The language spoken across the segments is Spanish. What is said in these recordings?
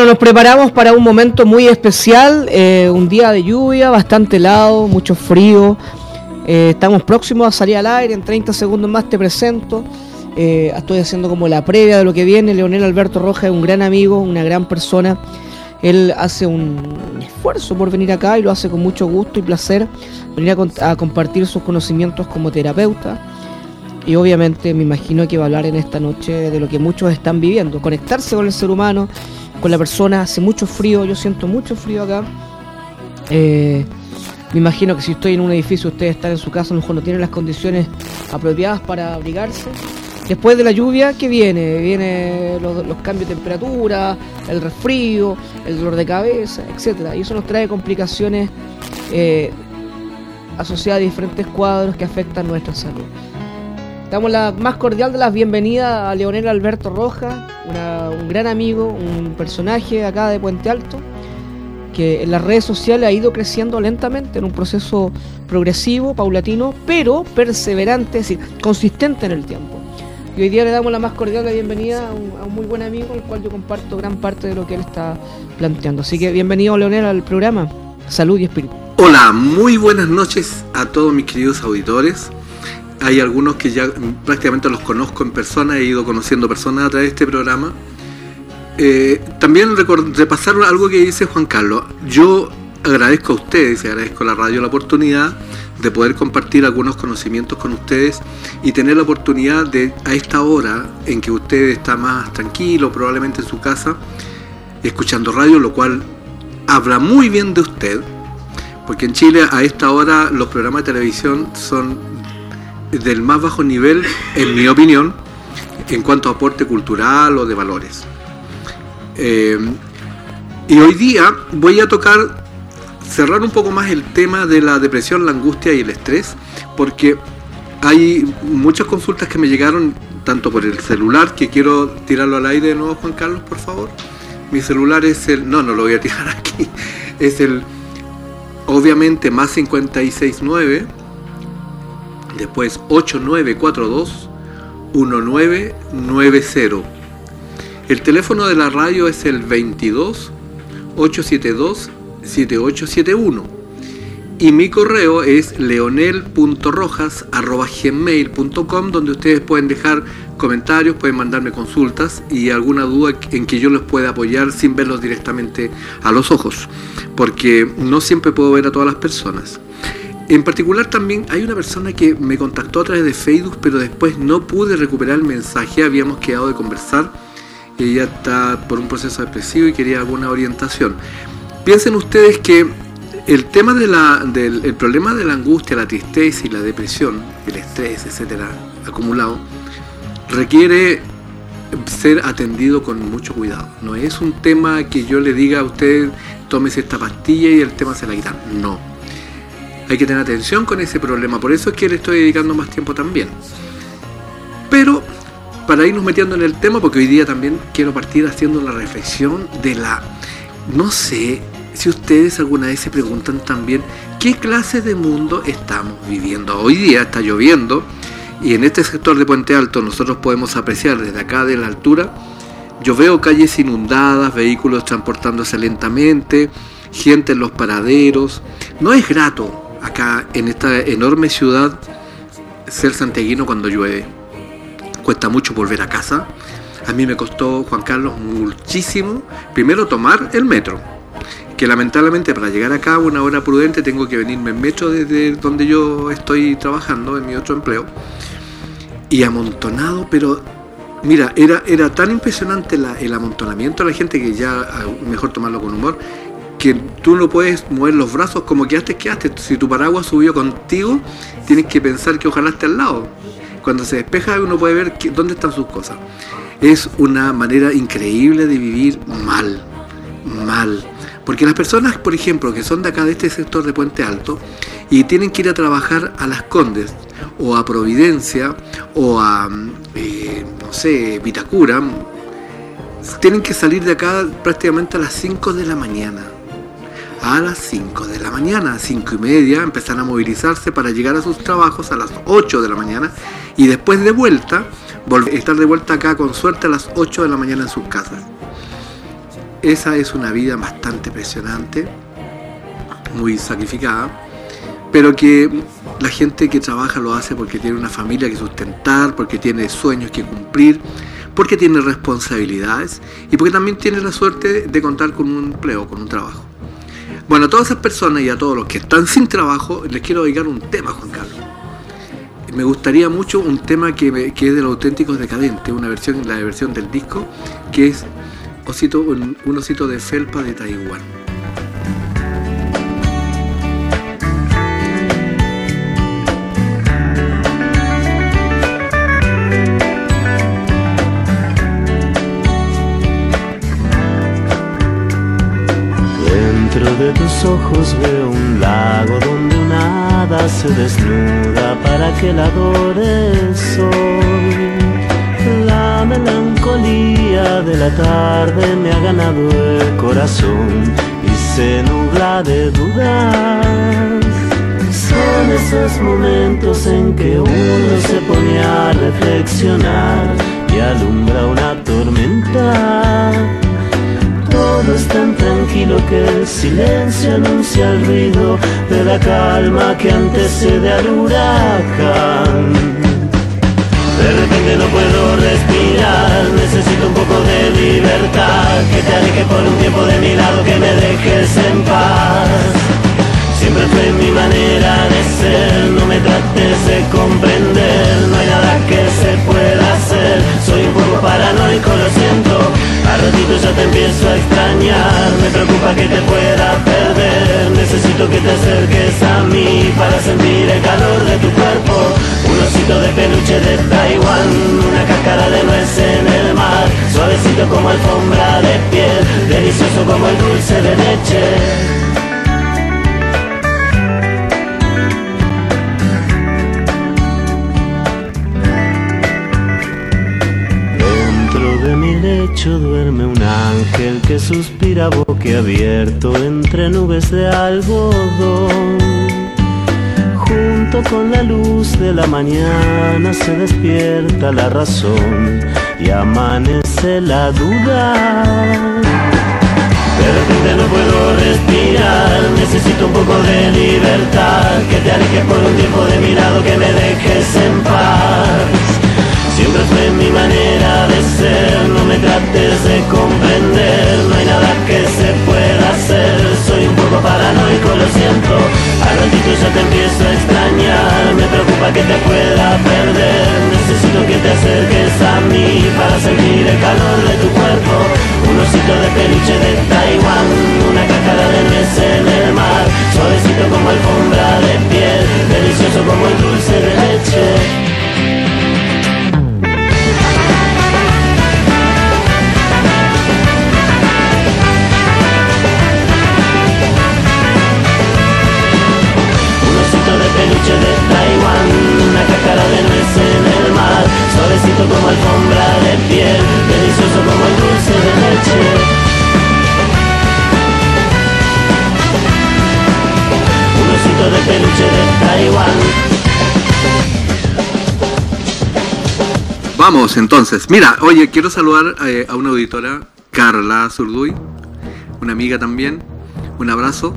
Bueno, nos preparamos para un momento muy especial, un día de lluvia, bastante helado, mucho frío. Estamos próximos a salir al aire, en 30 segundos más te presento. Estoy haciendo como la previa de lo que viene. Leonel Alberto Rojas es un gran amigo, una gran persona. Él hace un esfuerzo por venir acá y lo hace con mucho gusto y placer, venir a compartir sus conocimientos como terapeuta. Y obviamente me imagino que va a hablar en esta noche de lo que muchos están viviendo, conectarse con el ser humano, con la persona. Hace mucho frío, yo siento mucho frío acá. Me imagino que si estoy en un edificio, ustedes están en su casa, a lo mejor no tienen las condiciones apropiadas para abrigarse. Después de la lluvia, ¿qué viene? Viene los cambios de temperatura, el resfrío, el dolor de cabeza, etcétera. Y eso nos trae complicaciones asociadas a diferentes cuadros que afectan nuestra salud. Damos la más cordial de las bienvenidas a Leonel Alberto Rojas, un gran amigo, un personaje acá de Puente Alto, que en las redes sociales ha ido creciendo lentamente en un proceso progresivo, paulatino, pero perseverante, es decir, consistente en el tiempo. Y hoy día le damos la más cordial bienvenida a un muy buen amigo, con el cual yo comparto gran parte de lo que él está planteando. Así que bienvenido, Leonel, al programa Salud y Espíritu. Hola, muy buenas noches a todos mis queridos auditores. Hay algunos que ya prácticamente los conozco en persona, he ido conociendo personas a través de este programa. También repasar algo que dice Juan Carlos. Yo agradezco a ustedes y agradezco a la radio la oportunidad de poder compartir algunos conocimientos con ustedes y tener la oportunidad de, a esta hora en que usted está más tranquilo, probablemente en su casa, escuchando radio, lo cual habla muy bien de usted, porque en Chile a esta hora los programas de televisión son del más bajo nivel, en mi opinión, en cuanto a aporte cultural o de valores. Y hoy día voy a cerrar un poco más el tema de la depresión, la angustia y el estrés, porque hay muchas consultas que me llegaron tanto por el celular, que quiero tirarlo al aire de nuevo, Juan Carlos, por favor. Mi celular es no lo voy a tirar aquí, es el, obviamente, más 569, después 8942 1990. El teléfono de la radio es el 22 872 7871 y mi correo es leonel.rojas@gmail.com, donde ustedes pueden dejar comentarios, pueden mandarme consultas y alguna duda en que yo les pueda apoyar sin verlos directamente a los ojos, porque no siempre puedo ver a todas las personas. En particular también hay una persona que me contactó a través de Facebook, pero después no pude recuperar el mensaje, habíamos quedado de conversar. Ella está por un proceso depresivo y quería alguna orientación. Piensen ustedes que el tema el problema de la angustia, la tristeza y la depresión, el estrés, etcétera, acumulado, requiere ser atendido con mucho cuidado. No es un tema que yo le diga a usted, tómese esta pastilla y el tema se la quita. No. Hay que tener atención con ese problema. Por eso es que le estoy dedicando más tiempo también. Pero para irnos metiendo en el tema, porque hoy día también quiero partir haciendo la reflexión de no sé si ustedes alguna vez se preguntan también qué clase de mundo estamos viviendo. Hoy día está lloviendo y en este sector de Puente Alto nosotros podemos apreciar desde acá de la altura, yo veo calles inundadas, vehículos transportándose lentamente, gente en los paraderos. No es grato acá en esta enorme ciudad ser santiaguino cuando llueve. Cuesta mucho volver a casa. A mí me costó, Juan Carlos, muchísimo, primero tomar el metro, que lamentablemente para llegar acá a una hora prudente tengo que venirme en metro desde donde yo estoy trabajando, en mi otro empleo, y amontonado, pero mira, era tan impresionante el amontonamiento de la gente que ya mejor tomarlo con humor, que tú no puedes mover los brazos, como que quedaste. Si tu paraguas subió contigo, tienes que pensar que ojalá esté al lado. Cuando se despeja uno puede ver dónde están sus cosas. Es una manera increíble de vivir mal. Porque las personas, por ejemplo, que son de acá, de este sector de Puente Alto, y tienen que ir a trabajar a Las Condes, o a Providencia, o a, Vitacura, tienen que salir de acá prácticamente a las 5 de la mañana. A las 5 de la mañana, 5:30, empezar a movilizarse para llegar a sus trabajos a las 8 de la mañana y después de vuelta, estar de vuelta acá con suerte a las 8 de la mañana en sus casas. esa es una vida bastante presionante, muy sacrificada, pero que la gente que trabaja lo hace porque tiene una familia que sustentar, porque tiene sueños que cumplir, porque tiene responsabilidades y porque también tiene la suerte de contar con un empleo, con un trabajo. Bueno, a todas esas personas y a todos los que están sin trabajo les quiero dedicar un tema, Juan Carlos. Me gustaría mucho un tema que es de los Auténticos Decadentes, la versión del disco, que es un osito de felpa de Taiwán. Dentro de tus ojos veo un lago donde una hada se desnuda para que la adore el sol. La melancolía de la tarde me ha ganado el corazón y se nubla de dudas. Son esos momentos en que uno se pone a reflexionar y alumbra una tormenta. Todo es tan tranquilo que el silencio anuncia el ruido de la calma que antecede al huracán. De repente no puedo respirar, necesito un poco de libertad, que te aleje por un tiempo de mi lado, que me dejes en paz. Siempre fue mi manera de ser, no me trates de comprender, no hay nada que se pueda hacer, soy un poco paranoico, lo siento, a ratitos ya te empiezo a extrañar, me preocupa que te pueda perder, necesito que te acerques a mí para sentir el calor de tu cuerpo, un osito de peluche de Taiwán, una cáscara de nuez en el mar, suavecito como alfombra de piel, delicioso como el dulce de leche. Duerme un ángel que suspira boquiabierto entre nubes de algodón. Junto con la luz de la mañana se despierta la razón y amanece la duda. De repente no puedo respirar, necesito un poco de libertad, que te alejes por un tiempo de mi lado, que me dejes en paz. Siempre fue mi manera de ser, no me trates de comprender, no hay nada que se pueda hacer, soy un poco paranoico, lo siento, al ratito ya te empiezo a extrañar, me preocupa que te pueda perder, necesito que te acerques a mí para sentir el calor de tu cuerpo, un osito de peluche de Taiwán, una cáscara de nuez en el mar, suavecito como alfombra de piel, delicioso como el dulce de leche. Peluche de Taiwán, una cáscara de nuez en el mar, suavecito como alfombra de piel, delicioso como el dulce de leche. Un osito de peluche de Taiwán. Vamos entonces, mira, oye, quiero saludar a una auditora, Carla Zurduy, una amiga también, un abrazo.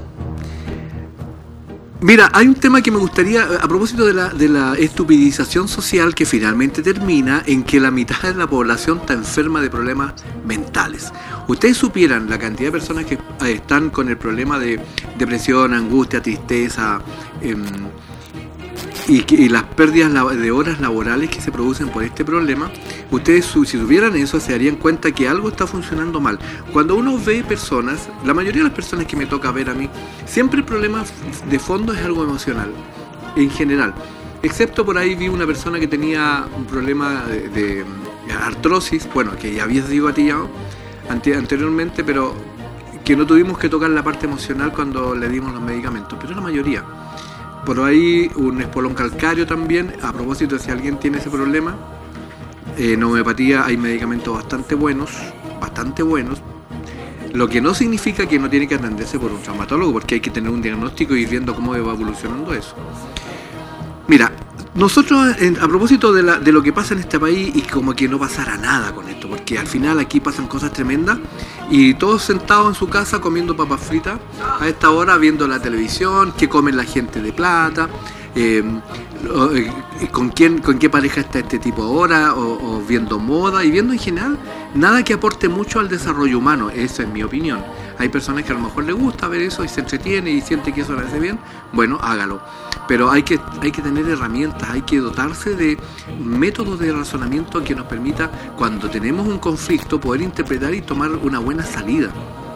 Mira, hay un tema que me gustaría, a propósito de la estupidización social que finalmente termina en que la mitad de la población está enferma de problemas mentales. Ustedes supieran la cantidad de personas que están con el problema de depresión, angustia, tristeza y las pérdidas de horas laborales que se producen por este problema. Ustedes, si supieran eso, se darían cuenta que algo está funcionando mal. Cuando uno ve personas, la mayoría de las personas que me toca ver a mí, siempre el problema de fondo es algo emocional, en general. Excepto por ahí vi una persona que tenía un problema de artrosis, bueno, que ya había sido gatillado anteriormente, pero que no tuvimos que tocar la parte emocional cuando le dimos los medicamentos, pero la mayoría. Por ahí un espolón calcáreo también, a propósito de si alguien tiene ese problema. En homeopatía hay medicamentos bastante buenos, lo que no significa que no tiene que atenderse por un traumatólogo, porque hay que tener un diagnóstico y ir viendo cómo va evolucionando eso. Mira, Nosotros, a propósito de lo que pasa en este país, y como que no pasara nada con esto, porque al final aquí pasan cosas tremendas y todos sentados en su casa comiendo papas fritas a esta hora, viendo la televisión, qué comen la gente de plata, con qué pareja está este tipo ahora, o viendo moda y viendo en general nada que aporte mucho al desarrollo humano. Esa es mi opinión. Hay personas que a lo mejor les gusta ver eso y se entretiene y siente que eso le hace bien, bueno, hágalo. Pero hay que tener herramientas, hay que dotarse de métodos de razonamiento que nos permita, cuando tenemos un conflicto, poder interpretar y tomar una buena salida.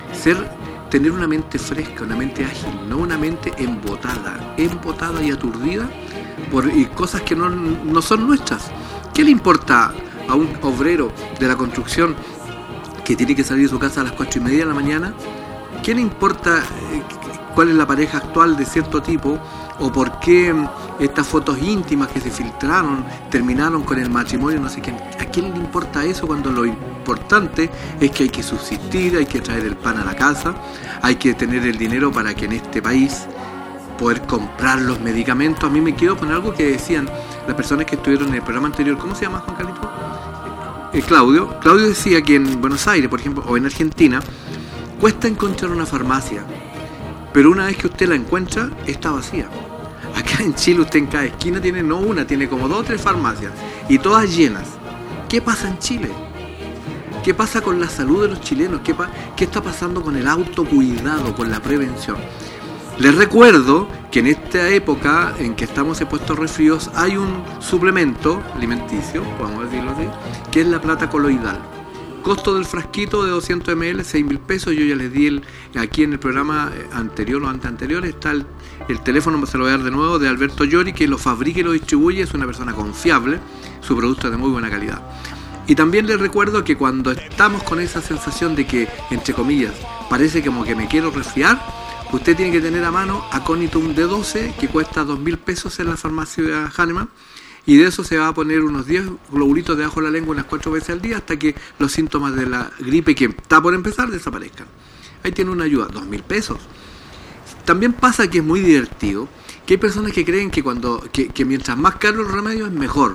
Tener una mente fresca, una mente ágil, no una mente embotada y aturdida por cosas que no son nuestras. ¿Qué le importa a un obrero de la construcción que tiene que salir de su casa a las 4:30 de la mañana? ¿Qué le importa cuál es la pareja actual de cierto tipo? ¿O por qué estas fotos íntimas que se filtraron terminaron con el matrimonio? No sé qué. ¿A quién le importa eso cuando lo importante es que hay que subsistir, hay que traer el pan a la casa, hay que tener el dinero para que en este país poder comprar los medicamentos? A mí me quedo con algo que decían las personas que estuvieron en el programa anterior. ¿Cómo se llama, Juan Carlito? Claudio decía que en Buenos Aires, por ejemplo, o en Argentina, cuesta encontrar una farmacia, pero una vez que usted la encuentra, está vacía. Acá en Chile usted en cada esquina tiene tiene como 2 o 3 farmacias y todas llenas. ¿Qué pasa en Chile? ¿Qué pasa con la salud de los chilenos? ¿Qué está pasando con el autocuidado, con la prevención? Les recuerdo que en esta época en que estamos expuestos a resfríos hay un suplemento alimenticio, podemos decirlo así, que es la plata coloidal. Costo del frasquito de 200 ml, 6.000 pesos. Yo ya les di aquí en el programa anterior o anteanterior, está el teléfono, se lo voy a dar de nuevo, de Alberto Llori, que lo fabrica y lo distribuye, es una persona confiable, su producto es de muy buena calidad. Y también les recuerdo que cuando estamos con esa sensación de que, entre comillas, parece como que me quiero resfriar, usted tiene que tener a mano Aconitum D12, que cuesta 2.000 pesos en la farmacia Hahnemann, y de eso se va a poner unos 10 globulitos debajo de la lengua unas 4 veces al día hasta que los síntomas de la gripe que está por empezar desaparezcan. Ahí tiene una ayuda, 2.000 pesos. También pasa que es muy divertido, que hay personas que creen que mientras más caro el remedio es mejor.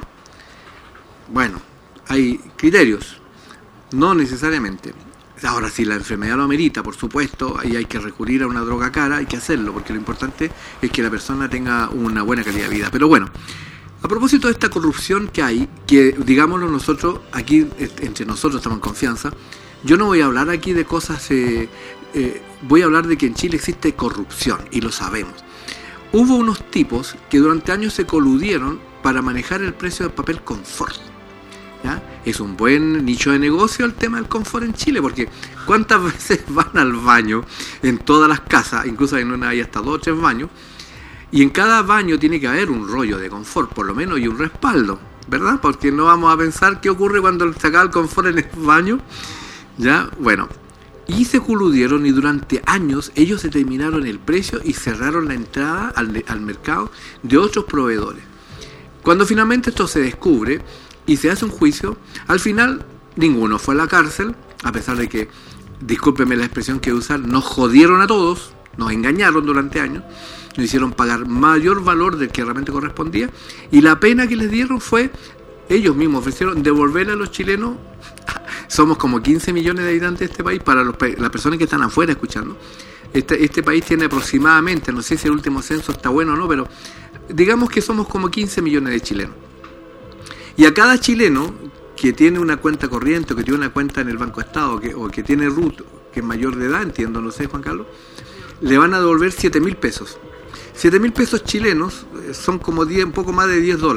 Bueno, hay criterios, no necesariamente. Ahora, si la enfermedad lo amerita, por supuesto, ahí hay que recurrir a una droga cara, hay que hacerlo, porque lo importante es que la persona tenga una buena calidad de vida. Pero bueno, a propósito de esta corrupción que hay, que digámoslo nosotros, aquí entre nosotros estamos en confianza, yo no voy a hablar aquí de cosas, voy a hablar de que en Chile existe corrupción, y lo sabemos. Hubo unos tipos que durante años se coludieron para manejar el precio del papel confort. ¿Ya? Es un buen nicho de negocio el tema del confort en Chile, porque ¿cuántas veces van al baño en todas las casas? Incluso en una hay hasta 2 o 3 baños, y en cada baño tiene que haber un rollo de confort, por lo menos, y un respaldo, ¿verdad? Porque no vamos a pensar qué ocurre cuando se acaba el confort en el baño. Ya, bueno, y se coludieron y durante años ellos determinaron el precio y cerraron la entrada al mercado de otros proveedores. Cuando finalmente esto se descubre y se hace un juicio, al final ninguno fue a la cárcel, a pesar de que, discúlpeme la expresión que usan, nos jodieron a todos, nos engañaron durante años, nos hicieron pagar mayor valor del que realmente correspondía, y la pena que les dieron fue, ellos mismos ofrecieron devolverle a los chilenos, somos como 15 millones de habitantes de este país, para las personas que están afuera escuchando, este país tiene aproximadamente, no sé si el último censo está bueno o no, pero digamos que somos como 15 millones de chilenos. Y a cada chileno que tiene una cuenta corriente, o que tiene una cuenta en el Banco Estado, o que tiene RUT, que es mayor de edad, entiendo, no sé, Juan Carlos, le van a devolver 7.000 pesos. 7.000 pesos chilenos son como un poco más de $10,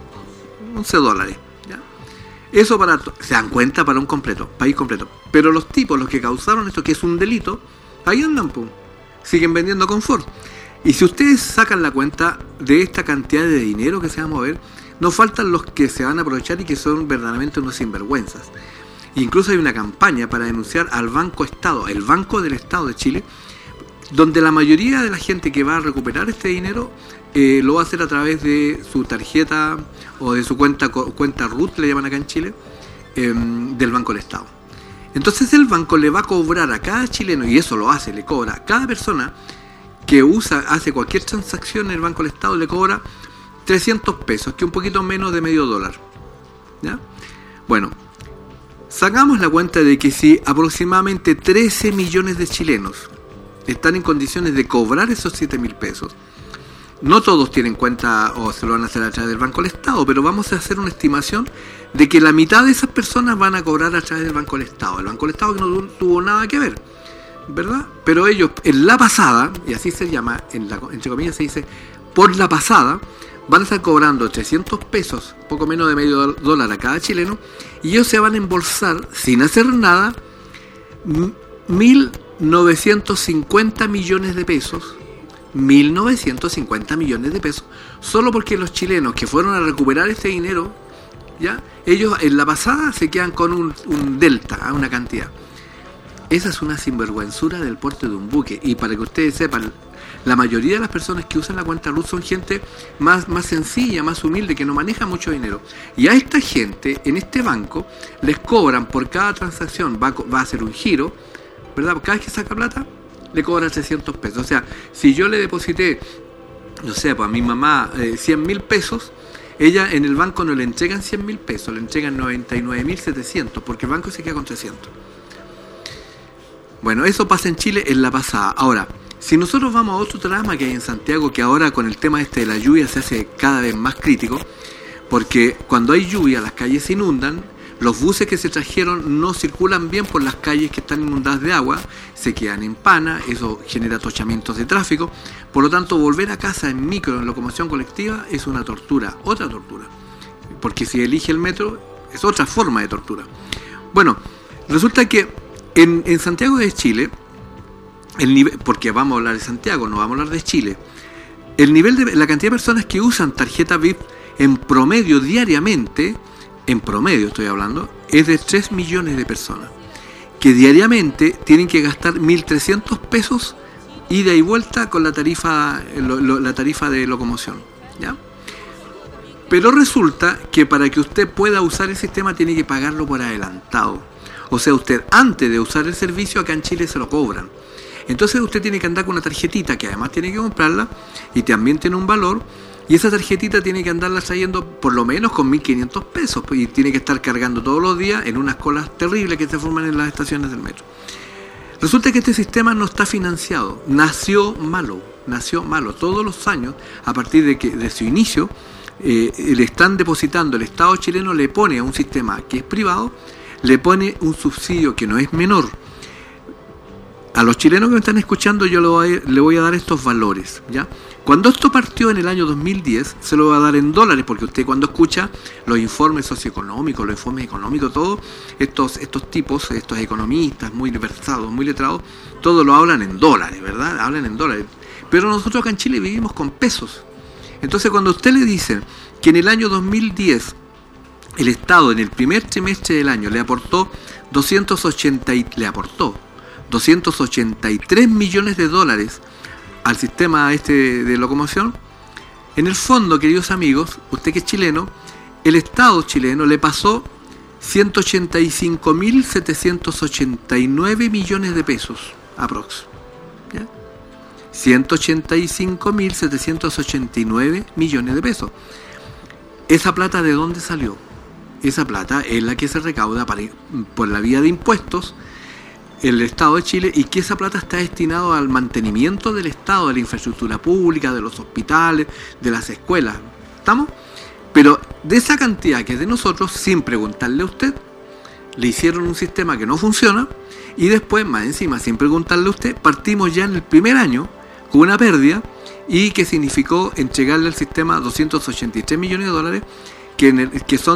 $11. ¿Ya? Eso se dan cuenta para un país completo. Pero los tipos, los que causaron esto, que es un delito, ahí andan, pum, siguen vendiendo confort. Y si ustedes sacan la cuenta de esta cantidad de dinero que se va a mover, no faltan los que se van a aprovechar y que son verdaderamente unos sinvergüenzas. Incluso hay una campaña para denunciar al Banco Estado, el Banco del Estado de Chile, donde la mayoría de la gente que va a recuperar este dinero lo va a hacer a través de su tarjeta o de su cuenta RUT, le llaman acá en Chile, del Banco del Estado. Entonces el banco le va a cobrar a cada chileno, y eso lo hace, le cobra a cada persona que hace cualquier transacción en el Banco del Estado, le cobra 300 pesos, que un poquito menos de medio dólar. ¿Ya? Bueno, sacamos la cuenta de que si aproximadamente 13 millones de chilenos están en condiciones de cobrar esos 7.000 pesos, no todos tienen cuenta o se lo van a hacer a través del Banco del Estado, pero vamos a hacer una estimación de que la mitad de esas personas van a cobrar a través del Banco del Estado. El Banco del Estado que no tuvo nada que ver, ¿verdad? Pero ellos en la pasada, y así se llama, entre comillas se dice, por la pasada, van a estar cobrando 300 pesos, poco menos de medio dólar a cada chileno, y ellos se van a embolsar, sin hacer nada, 1.950 millones de pesos, 1.950 millones de pesos, solo porque los chilenos que fueron a recuperar este dinero, ¿ya? Ellos en la pasada se quedan con un delta, una cantidad. Esa es una sinvergüenzura del porte de un buque. Y para que ustedes sepan, la mayoría de las personas que usan la cuenta RUT son gente más sencilla, más humilde, que no maneja mucho dinero. Y a esta gente, en este banco, les cobran por cada transacción, va a hacer un giro, ¿verdad? Cada vez que saca plata, le cobra 300 pesos. O sea, si yo le deposité, no sé, pues a mi mamá 100.000 pesos, ella en el banco no le entregan 100.000 pesos, le entregan 99.700, porque el banco se queda con 300. Bueno, eso pasa en Chile en la pasada. Ahora, si nosotros vamos a otro drama que hay en Santiago, que ahora con el tema de la lluvia se hace cada vez más crítico, porque cuando hay lluvia las calles se inundan, los buses que se trajeron no circulan bien por las calles que están inundadas de agua, se quedan en pana, eso genera atochamientos de tráfico, por lo tanto volver a casa en micro, en locomoción colectiva, es una tortura, otra tortura, porque si elige el metro es otra forma de tortura. Bueno, resulta que en Santiago de Chile, el nivel, porque vamos a hablar de Santiago, no vamos a hablar de Chile, el nivel de la cantidad de personas que usan tarjeta VIP en promedio diariamente, en promedio estoy hablando, es de 3 millones de personas, que diariamente tienen que gastar 1.300 pesos ida y vuelta con la tarifa de locomoción, ¿ya? Pero resulta que para que usted pueda usar el sistema tiene que pagarlo por adelantado. O sea, usted antes de usar el servicio acá en Chile se lo cobran. Entonces usted tiene que andar con una tarjetita que además tiene que comprarla y también tiene un valor. Y esa tarjetita tiene que andarla trayendo por lo menos con 1.500 pesos. Y tiene que estar cargando todos los días en unas colas terribles que se forman en las estaciones del metro. Resulta que este sistema no está financiado. Nació malo. Todos los años, a partir de su inicio, le están depositando, el Estado chileno le pone a un sistema que es privado, le pone un subsidio que no es menor. A los chilenos que me están escuchando yo le voy a dar estos valores, ¿ya? Cuando esto partió en el año 2010, se lo va a dar en dólares, porque usted cuando escucha los informes socioeconómicos, los informes económicos, todos estos tipos, estos economistas muy versados, muy letrados, todos lo hablan en dólares, ¿verdad? Hablan en dólares. Pero nosotros acá en Chile vivimos con pesos. Entonces cuando usted le dicen que en el año 2010 el Estado en el primer trimestre del año le aportó 283 millones de dólares al sistema de locomoción, en el fondo, queridos amigos, usted que es chileno, el Estado chileno le pasó 185.789 millones de pesos aprox. ¿Ya? 185.789 millones de pesos. ¿Esa plata de dónde salió? Esa plata es la que se recauda por la vía de impuestos el Estado de Chile, y que esa plata está destinada al mantenimiento del Estado, de la infraestructura pública, de los hospitales, de las escuelas. ¿Estamos? Pero de esa cantidad que es de nosotros, sin preguntarle a usted, le hicieron un sistema que no funciona, y después, más encima, sin preguntarle a usted, partimos ya en el primer año con una pérdida, y que significó entregarle al sistema 283 millones de dólares, que son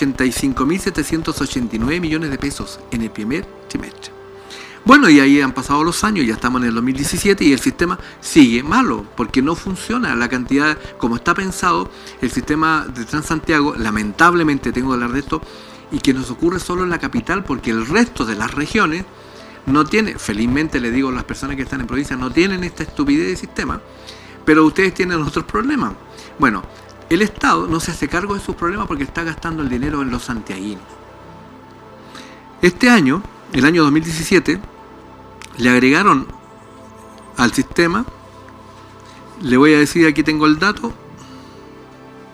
185.789 millones de pesos en el primer trimestre. Bueno, y ahí han pasado los años, ya estamos en el 2017 y el sistema sigue malo, porque no funciona la cantidad, como está pensado, el sistema de Transantiago, lamentablemente tengo que hablar de esto, y que nos ocurre solo en la capital, porque el resto de las regiones no tiene, felizmente le digo a las personas que están en provincia, no tienen esta estupidez de sistema, pero ustedes tienen otros problemas. Bueno, el Estado no se hace cargo de sus problemas porque está gastando el dinero en los santiaguinos. Este año, el año 2017, le agregaron al sistema, le voy a decir, aquí tengo el dato,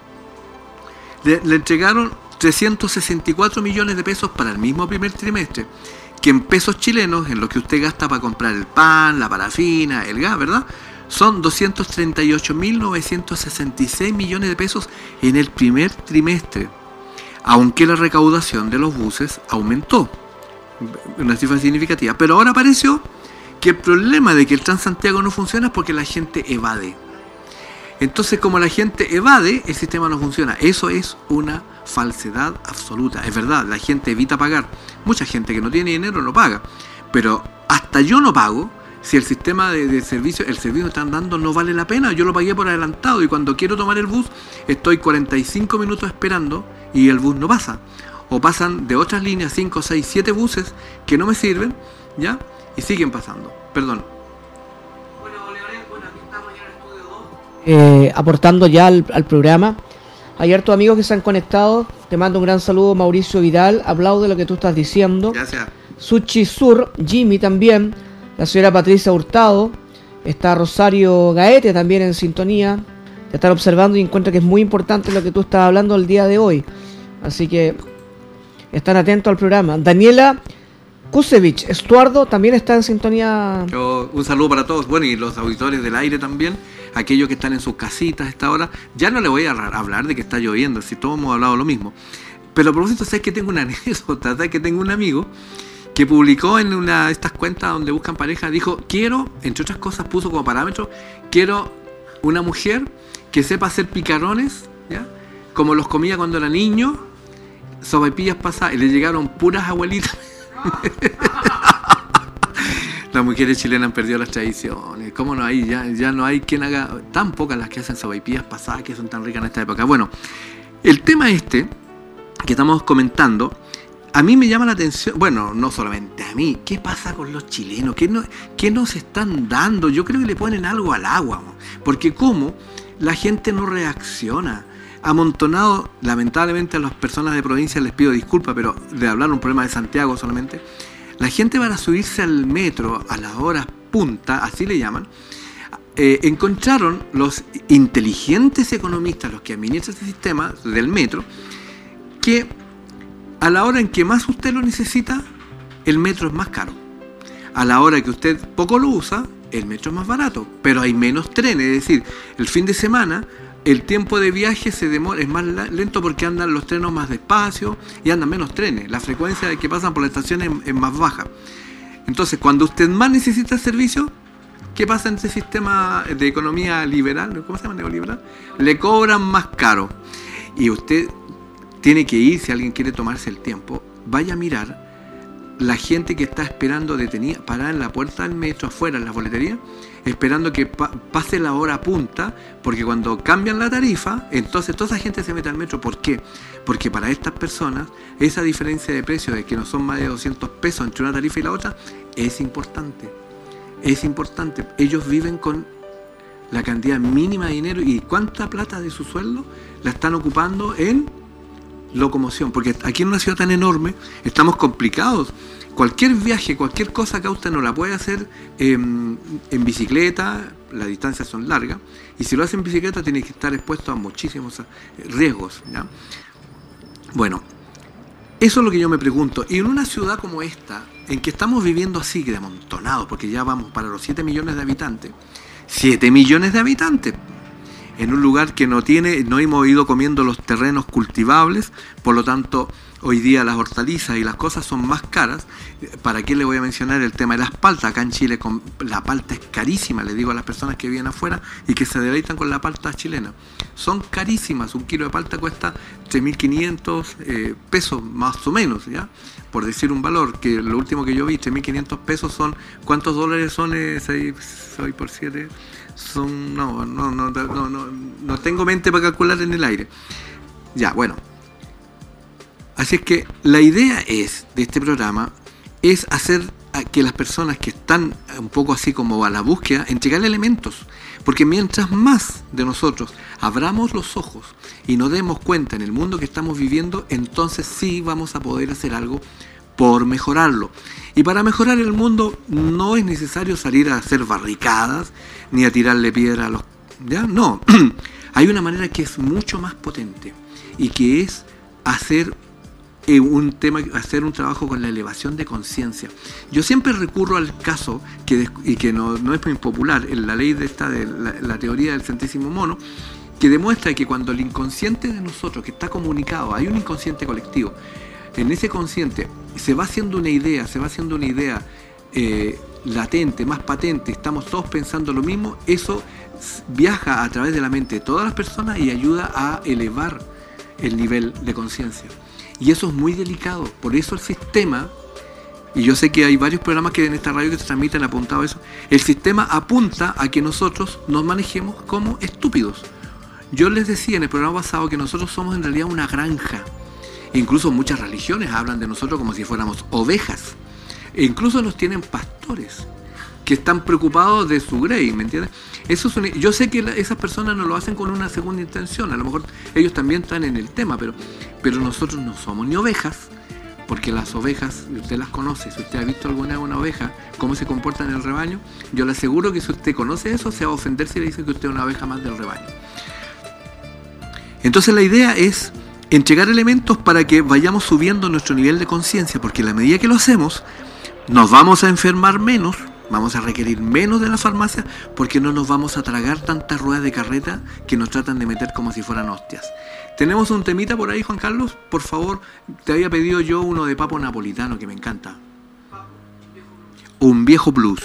le entregaron 364 millones de pesos para el mismo primer trimestre, que en pesos chilenos, en lo que usted gasta para comprar el pan, la parafina, el gas, ¿verdad?, son 238.966 millones de pesos en el primer trimestre, aunque la recaudación de los buses aumentó, una cifra significativa. Pero ahora apareció que el problema de que el Transantiago no funciona es porque la gente evade. Entonces, como la gente evade, el sistema no funciona. Eso es una falsedad absoluta. Es verdad, la gente evita pagar. Mucha gente que no tiene dinero no paga. Pero hasta yo no pago si el sistema de servicio, el servicio que están dando no vale la pena. Yo lo pagué por adelantado y cuando quiero tomar el bus estoy 45 minutos esperando y el bus no pasa. O pasan de otras líneas 5, 6, 7 buses que no me sirven, ¿ya? Y siguen pasando. Perdón. Bueno, Leonel, aquí estamos ya en el estudio 2. Aportando ya al programa. Hay hartos amigos que se han conectado. Te mando un gran saludo, Mauricio Vidal. Aplaude lo que tú estás diciendo. Gracias. Suchi Sur, Jimmy también. La señora Patricia Hurtado. Está Rosario Gaete también en sintonía. Te están observando y encuentra que es muy importante lo que tú estás hablando el día de hoy. Así que están atentos al programa. Daniela Kusevich Estuardo también está en sintonía. Un saludo para todos. Bueno, y los auditores del aire también. Aquellos que están en sus casitas a esta hora. Ya no le voy a hablar de que está lloviendo, si todos hemos hablado lo mismo. Pero a propósito, ¿sabes que tengo una anécdota? ¿Sabes que tengo un amigo que publicó en una de estas cuentas donde buscan pareja? Dijo, quiero, entre otras cosas puso como parámetro, quiero una mujer que sepa hacer picarones, ¿ya?, como los comía cuando era niño, sopaipillas pasadas, y le llegaron puras abuelitas. Las mujeres chilenas han perdido las tradiciones. ¿Cómo no hay? Ya no hay quien haga. Tan pocas las que hacen sopaipillas pasadas que son tan ricas en esta época. Bueno, el tema que estamos comentando, a mí me llama la atención. Bueno, no solamente a mí. ¿Qué pasa con los chilenos? ¿Qué nos están dando? Yo creo que le ponen algo al agua. Porque ¿cómo la gente no reacciona? Amontonado, lamentablemente a las personas de provincia les pido disculpas, pero de hablar un problema de Santiago solamente, la gente para subirse al metro a las horas punta, así le llaman, encontraron los inteligentes economistas, los que administran este sistema del metro, que a la hora en que más usted lo necesita, el metro es más caro. A la hora que usted poco lo usa, el metro es más barato, pero hay menos trenes, es decir, el fin de semana el tiempo de viaje se demora, es más lento porque andan los trenes más despacio y andan menos trenes. La frecuencia de que pasan por la estación es más baja. Entonces, cuando usted más necesita el servicio, ¿qué pasa en este sistema de economía liberal? ¿Cómo se llama? Neoliberal. Le cobran más caro. Y usted tiene que ir, si alguien quiere tomarse el tiempo, vaya a mirar la gente que está esperando detenida, parada en la puerta del metro, afuera en la boletería, esperando que pase la hora punta, porque cuando cambian la tarifa, entonces toda esa gente se mete al metro. ¿Por qué? Porque para estas personas, esa diferencia de precio de que no son más de 200 pesos entre una tarifa y la otra, es importante. Es importante. Ellos viven con la cantidad mínima de dinero y cuánta plata de su sueldo la están ocupando en locomoción, porque aquí en una ciudad tan enorme estamos complicados. Cualquier viaje, cualquier cosa que usted no la puede hacer en bicicleta, las distancias son largas, y si lo hace en bicicleta tiene que estar expuesto a muchísimos riesgos, ¿ya? Bueno, eso es lo que yo me pregunto. Y en una ciudad como esta, en que estamos viviendo así de amontonados, porque ya vamos para los 7 millones de habitantes, 7 millones de habitantes, en un lugar que no hemos ido comiendo los terrenos cultivables, por lo tanto hoy día las hortalizas y las cosas son más caras. ¿Para qué le voy a mencionar el tema de las paltas? Acá en Chile la palta es carísima, le digo a las personas que viven afuera y que se deleitan con la palta chilena. Son carísimas, un kilo de palta cuesta 3.500 pesos más o menos, ¿ya? Por decir un valor, que lo último que yo vi, 3.500 pesos son, ¿cuántos dólares son 6 por 7? Son, no tengo mente para calcular en el aire. Ya, bueno. Así es que la idea de este programa es hacer a que las personas que están un poco así como a la búsqueda, entregarle elementos. Porque mientras más de nosotros abramos los ojos y nos demos cuenta en el mundo que estamos viviendo, entonces sí vamos a poder hacer algo por mejorarlo. Y para mejorar el mundo no es necesario salir a hacer barricadas ni a tirarle piedra a los... ¿ya? No. Hay una manera que es mucho más potente y que es hacer un trabajo con la elevación de conciencia. Yo siempre recurro al caso que no es muy popular, en la ley de la teoría del centésimo mono, que demuestra que cuando el inconsciente de nosotros, que está comunicado, hay un inconsciente colectivo, en ese consciente se va haciendo una idea latente, más patente, estamos todos pensando lo mismo, eso viaja a través de la mente de todas las personas y ayuda a elevar el nivel de conciencia. Y eso es muy delicado, por eso el sistema, y yo sé que hay varios programas que en esta radio que se transmiten apuntado a eso, el sistema apunta a que nosotros nos manejemos como estúpidos. Yo les decía en el programa pasado que nosotros somos en realidad una granja. Incluso muchas religiones hablan de nosotros como si fuéramos ovejas. E incluso nos tienen pastores que están preocupados de su grey, ¿me entiendes? Yo sé que esas personas no lo hacen con una segunda intención, a lo mejor ellos también están en el tema, pero nosotros no somos ni ovejas, porque las ovejas, usted las conoce, si usted ha visto alguna vez una oveja, cómo se comporta en el rebaño, yo le aseguro que si usted conoce eso, se va a ofender si le dicen que usted es una oveja más del rebaño. Entonces la idea es entregar elementos para que vayamos subiendo nuestro nivel de conciencia, porque a la medida que lo hacemos, nos vamos a enfermar menos, vamos a requerir menos de la farmacia, porque no nos vamos a tragar tantas ruedas de carreta que nos tratan de meter como si fueran hostias. ¿Tenemos un temita por ahí, Juan Carlos? Por favor, te había pedido yo uno de Papo Napolitano, que me encanta. Un viejo blues.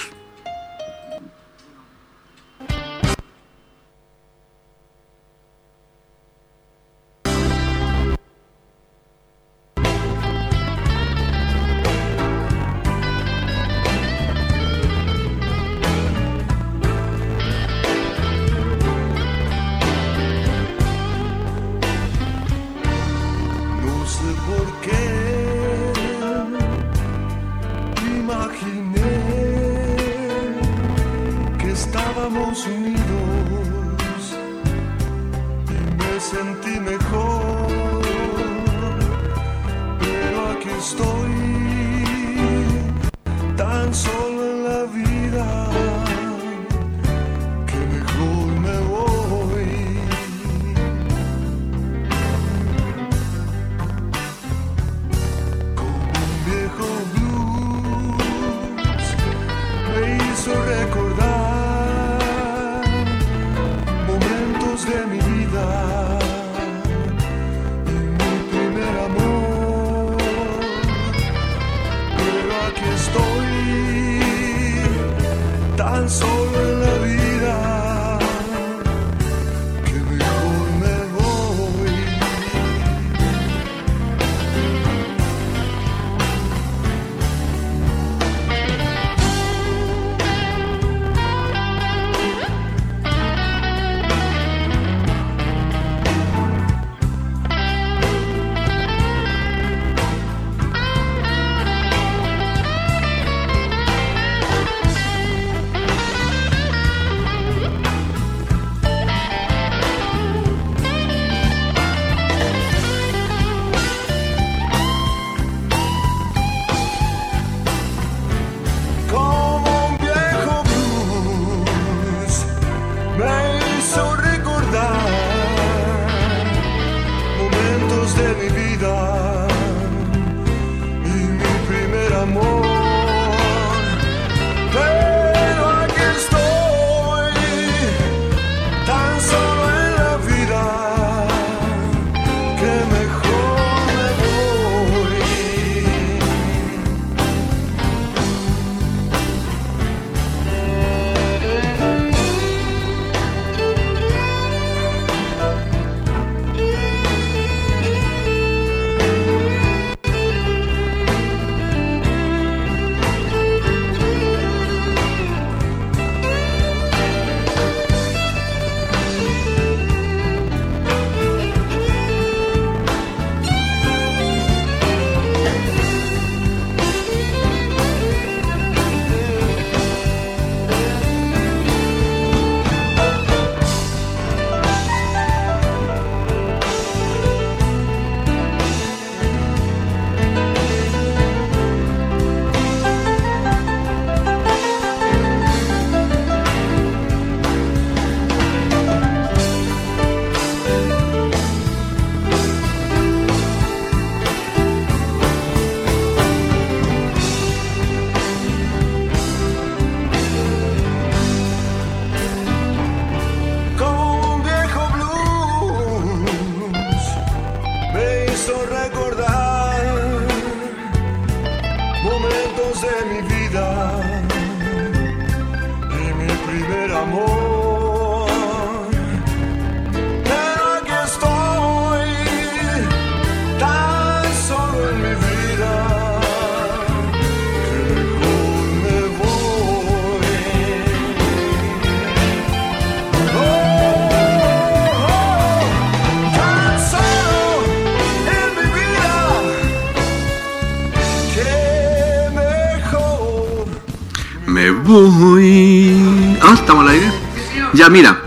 voy. Ah, ¿estamos al aire? Ya, mira.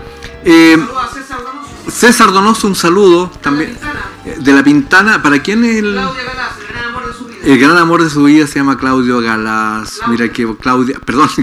César Donoso, un saludo también. De La Pintana. ¿Para quién es el...? Claudia Galás, el gran amor de su vida. El gran amor de su vida se llama Claudio Galás. Mira que Claudia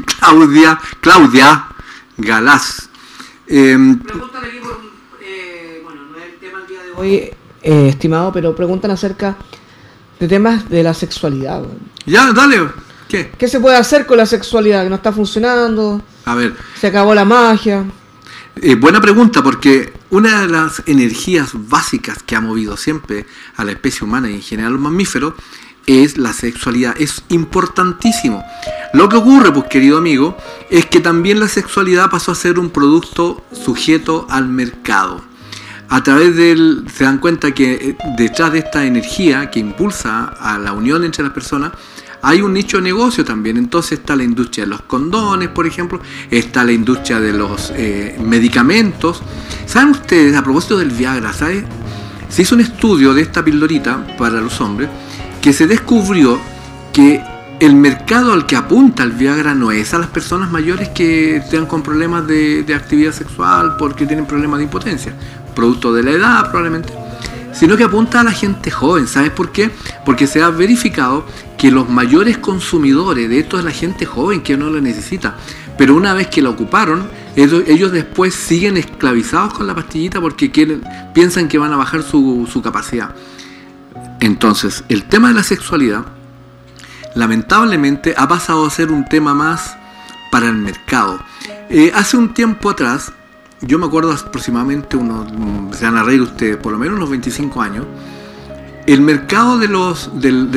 Galás. Pregúntale aquí por, bueno, no es el tema el día de hoy, estimado, pero preguntan acerca de temas de la sexualidad. Ya, dale. ¿Qué? ¿Qué se puede hacer con la sexualidad que no está funcionando? A ver. Se acabó la magia. Buena pregunta, porque una de las energías básicas que ha movido siempre a la especie humana y en general a los mamíferos es la sexualidad. Es importantísimo. Lo que ocurre, pues querido amigo, es que también la sexualidad pasó a ser un producto sujeto al mercado. A través del, se dan cuenta que detrás de esta energía que impulsa a la unión entre las personas hay un nicho de negocio también. Entonces está la industria de los condones, por ejemplo, está la industria de los medicamentos. ¿Saben ustedes, a propósito del Viagra, ¿sabe? Se hizo un estudio de esta pildorita para los hombres que se descubrió que el mercado al que apunta el Viagra no es a las personas mayores que estén con problemas de actividad sexual porque tienen problemas de impotencia, producto de la edad probablemente, sino que apunta a la gente joven. ¿Sabes por qué? Porque se ha verificado que los mayores consumidores de esto es la gente joven que no lo necesita, pero una vez que la ocuparon, ellos después siguen esclavizados con la pastillita porque piensan que van a bajar su capacidad. Entonces, el tema de la sexualidad lamentablemente ha pasado a ser un tema más para el mercado. Hace un tiempo atrás, yo me acuerdo aproximadamente se van a reír ustedes, por lo menos unos 25 años, el mercado de los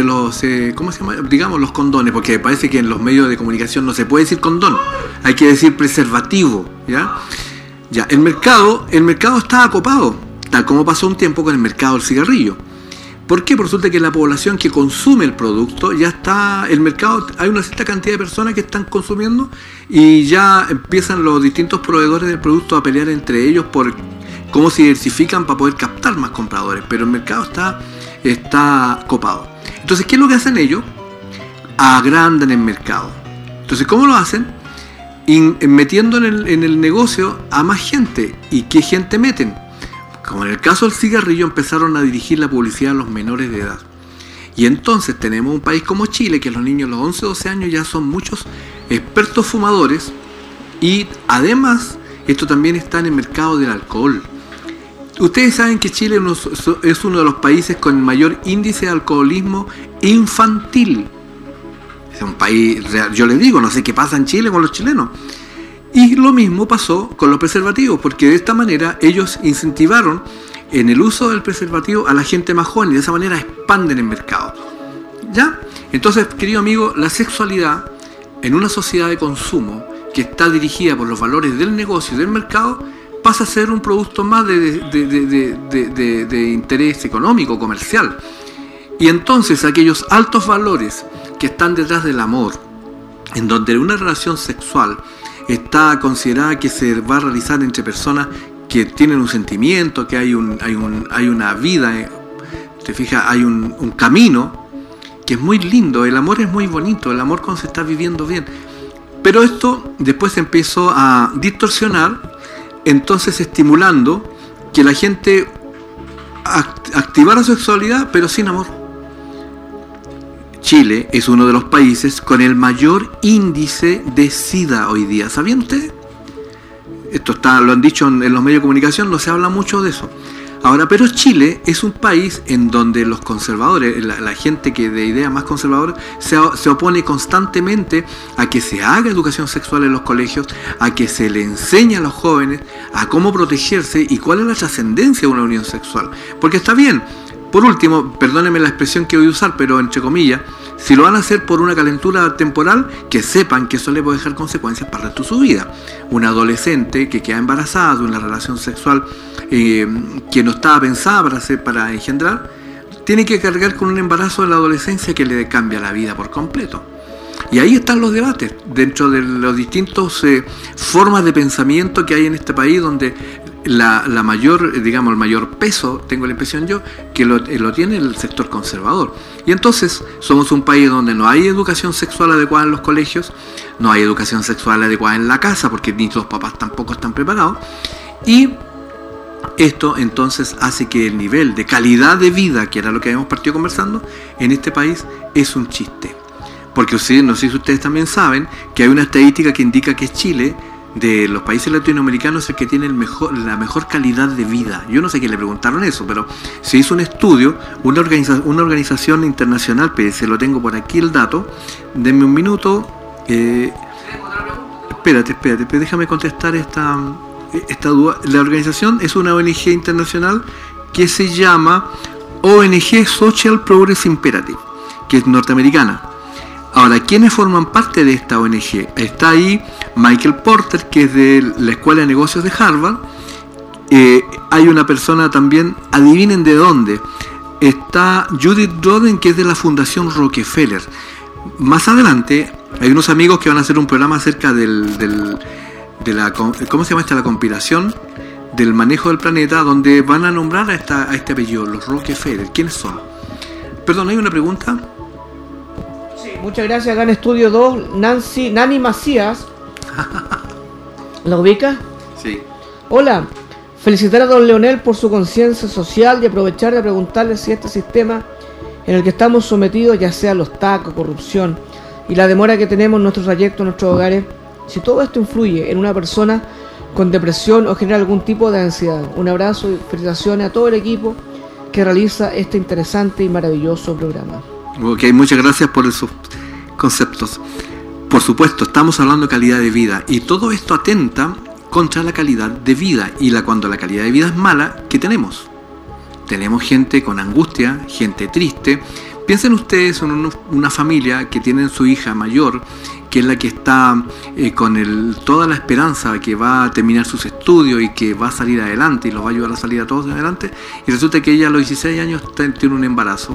¿cómo se llama? Digamos los condones, porque parece que en los medios de comunicación no se puede decir condón, hay que decir preservativo, ¿ya? Ya, el mercado estaba copado, tal como pasó un tiempo con el mercado del cigarrillo. ¿Por qué? Porque resulta que la población que consume el producto ya está, el mercado, hay una cierta cantidad de personas que están consumiendo y ya empiezan los distintos proveedores del producto a pelear entre ellos por cómo se diversifican para poder captar más compradores, pero el mercado está copado. Entonces, ¿qué es lo que hacen ellos? Agrandan el mercado. Entonces, ¿cómo lo hacen? Metiendo en el negocio a más gente. ¿Y qué gente meten? Como en el caso del cigarrillo, empezaron a dirigir la publicidad a los menores de edad. Y entonces tenemos un país como Chile, que los niños de los 11 o 12 años ya son muchos expertos fumadores, y además esto también está en el mercado del alcohol. Ustedes saben que Chile es uno de los países con el mayor índice de alcoholismo infantil. Es un país real. Yo les digo, no sé qué pasa en Chile con los chilenos. Y lo mismo pasó con los preservativos, porque de esta manera ellos incentivaron en el uso del preservativo a la gente más joven y de esa manera expanden el mercado. ¿Ya? Entonces, querido amigo, la sexualidad en una sociedad de consumo que está dirigida por los valores del negocio y del mercado pasa a ser un producto más de interés económico, comercial. Y entonces aquellos altos valores que están detrás del amor, en donde una relación sexual está considerada que se va a realizar entre personas que tienen un sentimiento, que hay una vida, te fijas, hay un camino que es muy lindo, el amor es muy bonito, el amor cuando se está viviendo bien. Pero esto después se empezó a distorsionar, entonces estimulando que la gente activara su sexualidad, pero sin amor. Chile es uno de los países con el mayor índice de SIDA hoy día. ¿Sabían ustedes? Esto lo han dicho en los medios de comunicación, no se habla mucho de eso. Ahora, pero Chile es un país en donde los conservadores, la gente que de ideas más conservadoras, se opone constantemente a que se haga educación sexual en los colegios, a que se le enseñe a los jóvenes a cómo protegerse y cuál es la trascendencia de una unión sexual. Porque está bien. Por último, perdónenme la expresión que voy a usar, pero entre comillas, si lo van a hacer por una calentura temporal, que sepan que eso le puede dejar consecuencias para el resto de su vida. Una adolescente que queda embarazada de una relación sexual que no estaba pensada para engendrar, tiene que cargar con un embarazo de la adolescencia que le cambia la vida por completo. Y ahí están los debates, dentro de los distintos formas de pensamiento que hay en este país, donde la mayor, digamos, el mayor peso, tengo la impresión yo, que lo tiene el sector conservador. Y entonces somos un país donde no hay educación sexual adecuada en los colegios, no hay educación sexual adecuada en la casa, porque ni los papás tampoco están preparados, y esto entonces hace que el nivel de calidad de vida, que era lo que habíamos partido conversando, en este país es un chiste. Porque no sé si ustedes también saben que hay una estadística que indica que Chile, de los países latinoamericanos, es el que tiene la mejor calidad de vida. Yo no sé quién le preguntaron eso, pero se hizo un estudio, una organización internacional, se lo tengo por aquí el dato, denme un minuto. Espérate, déjame contestar esta duda. La organización es una ONG internacional que se llama ONG Social Progress Imperative, que es norteamericana. Ahora, ¿quiénes forman parte de esta ONG? Está ahí Michael Porter, que es de la Escuela de Negocios de Harvard. Hay una persona también, adivinen de dónde. Está Judith Rodin, que es de la Fundación Rockefeller. Más adelante hay unos amigos que van a hacer un programa acerca de la, ¿cómo se llama esta? La conspiración del manejo del planeta, donde van a nombrar a este apellido, los Rockefeller. ¿Quiénes son? Perdón, ¿hay una pregunta? Sí, muchas gracias. Acá en Estudio 2, Nani Macías. ¿La ubica? Sí. Hola, felicitar a don Leonel por su conciencia social y aprovechar de preguntarle si este sistema en el que estamos sometidos, ya sea los tacos, corrupción y la demora que tenemos en nuestro trayecto, en nuestros hogares, si todo esto influye en una persona con depresión o genera algún tipo de ansiedad. Un abrazo y felicitaciones a todo el equipo que realiza este interesante y maravilloso programa. Ok, muchas gracias por esos conceptos. Por supuesto, estamos hablando de calidad de vida y todo esto atenta contra la calidad de vida. Y cuando la calidad de vida es mala, ¿qué tenemos? Tenemos gente con angustia, gente triste. Piensen ustedes en una familia que tienen su hija mayor, que es la que está con toda la esperanza que va a terminar sus estudios y que va a salir adelante y los va a ayudar a salir a todos adelante, y resulta que ella a los 16 años tiene un embarazo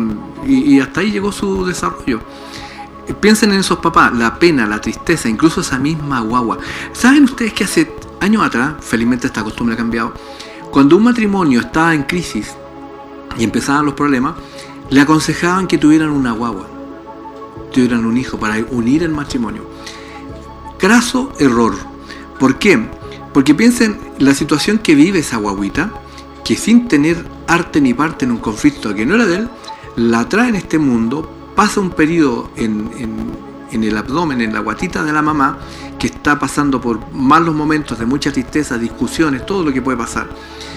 y hasta ahí llegó su desarrollo. Piensen en esos papás, la pena, la tristeza, incluso esa misma guagua. ¿Saben ustedes que hace años atrás, felizmente esta costumbre ha cambiado, cuando un matrimonio estaba en crisis y empezaban los problemas, le aconsejaban que tuvieran una guagua, tuvieran un hijo para unir el matrimonio? Craso error. ¿Por qué? Porque piensen la situación que vive esa guaguita, que sin tener arte ni parte en un conflicto que no era de él, la trae en este mundo, pasa un periodo en el abdomen, en la guatita de la mamá, que está pasando por malos momentos de mucha tristeza, discusiones, todo lo que puede pasar.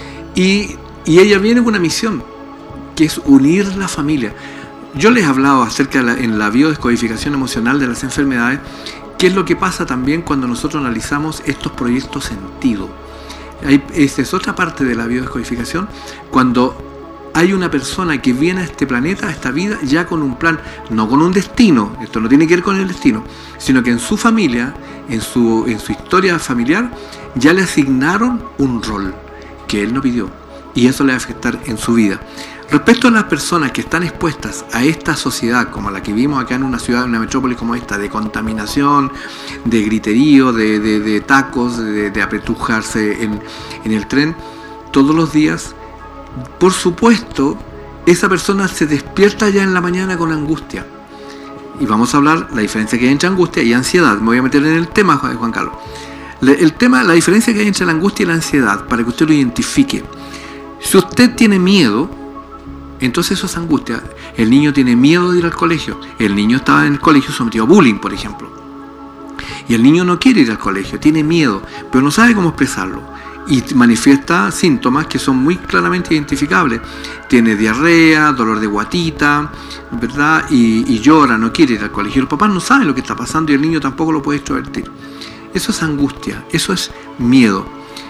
Y ella viene con una misión, que es unir la familia. Yo les he hablado acerca en la biodescodificación emocional de las enfermedades, qué es lo que pasa también cuando nosotros analizamos estos proyectos sentido. Esta es otra parte de la biodescodificación, cuando hay una persona que viene a este planeta, a esta vida, ya con un plan, no con un destino. Esto no tiene que ver con el destino, sino que en su familia, en su historia familiar, ya le asignaron un rol que él no pidió, y eso le va a afectar en su vida. Respecto a las personas que están expuestas a esta sociedad, como la que vimos acá en una ciudad, en una metrópoli como esta, de contaminación, de griterío, de tacos, de apretujarse en el tren todos los días, por supuesto, esa persona se despierta ya en la mañana con angustia. Y vamos a hablar la diferencia que hay entre angustia y ansiedad. Me voy a meter en el tema, Juan Carlos. La diferencia que hay entre la angustia y la ansiedad, para que usted lo identifique. Si usted tiene miedo, entonces eso es angustia. El niño tiene miedo de ir al colegio. El niño estaba en el colegio sometido a bullying, por ejemplo. Y el niño no quiere ir al colegio, tiene miedo, pero no sabe cómo expresarlo. Y manifiesta síntomas que son muy claramente identificables. Tiene diarrea, dolor de guatita, ¿verdad? Y llora, no quiere ir al colegio. Los papás no saben lo que está pasando y el niño tampoco lo puede extrovertir. Eso es angustia, eso es miedo.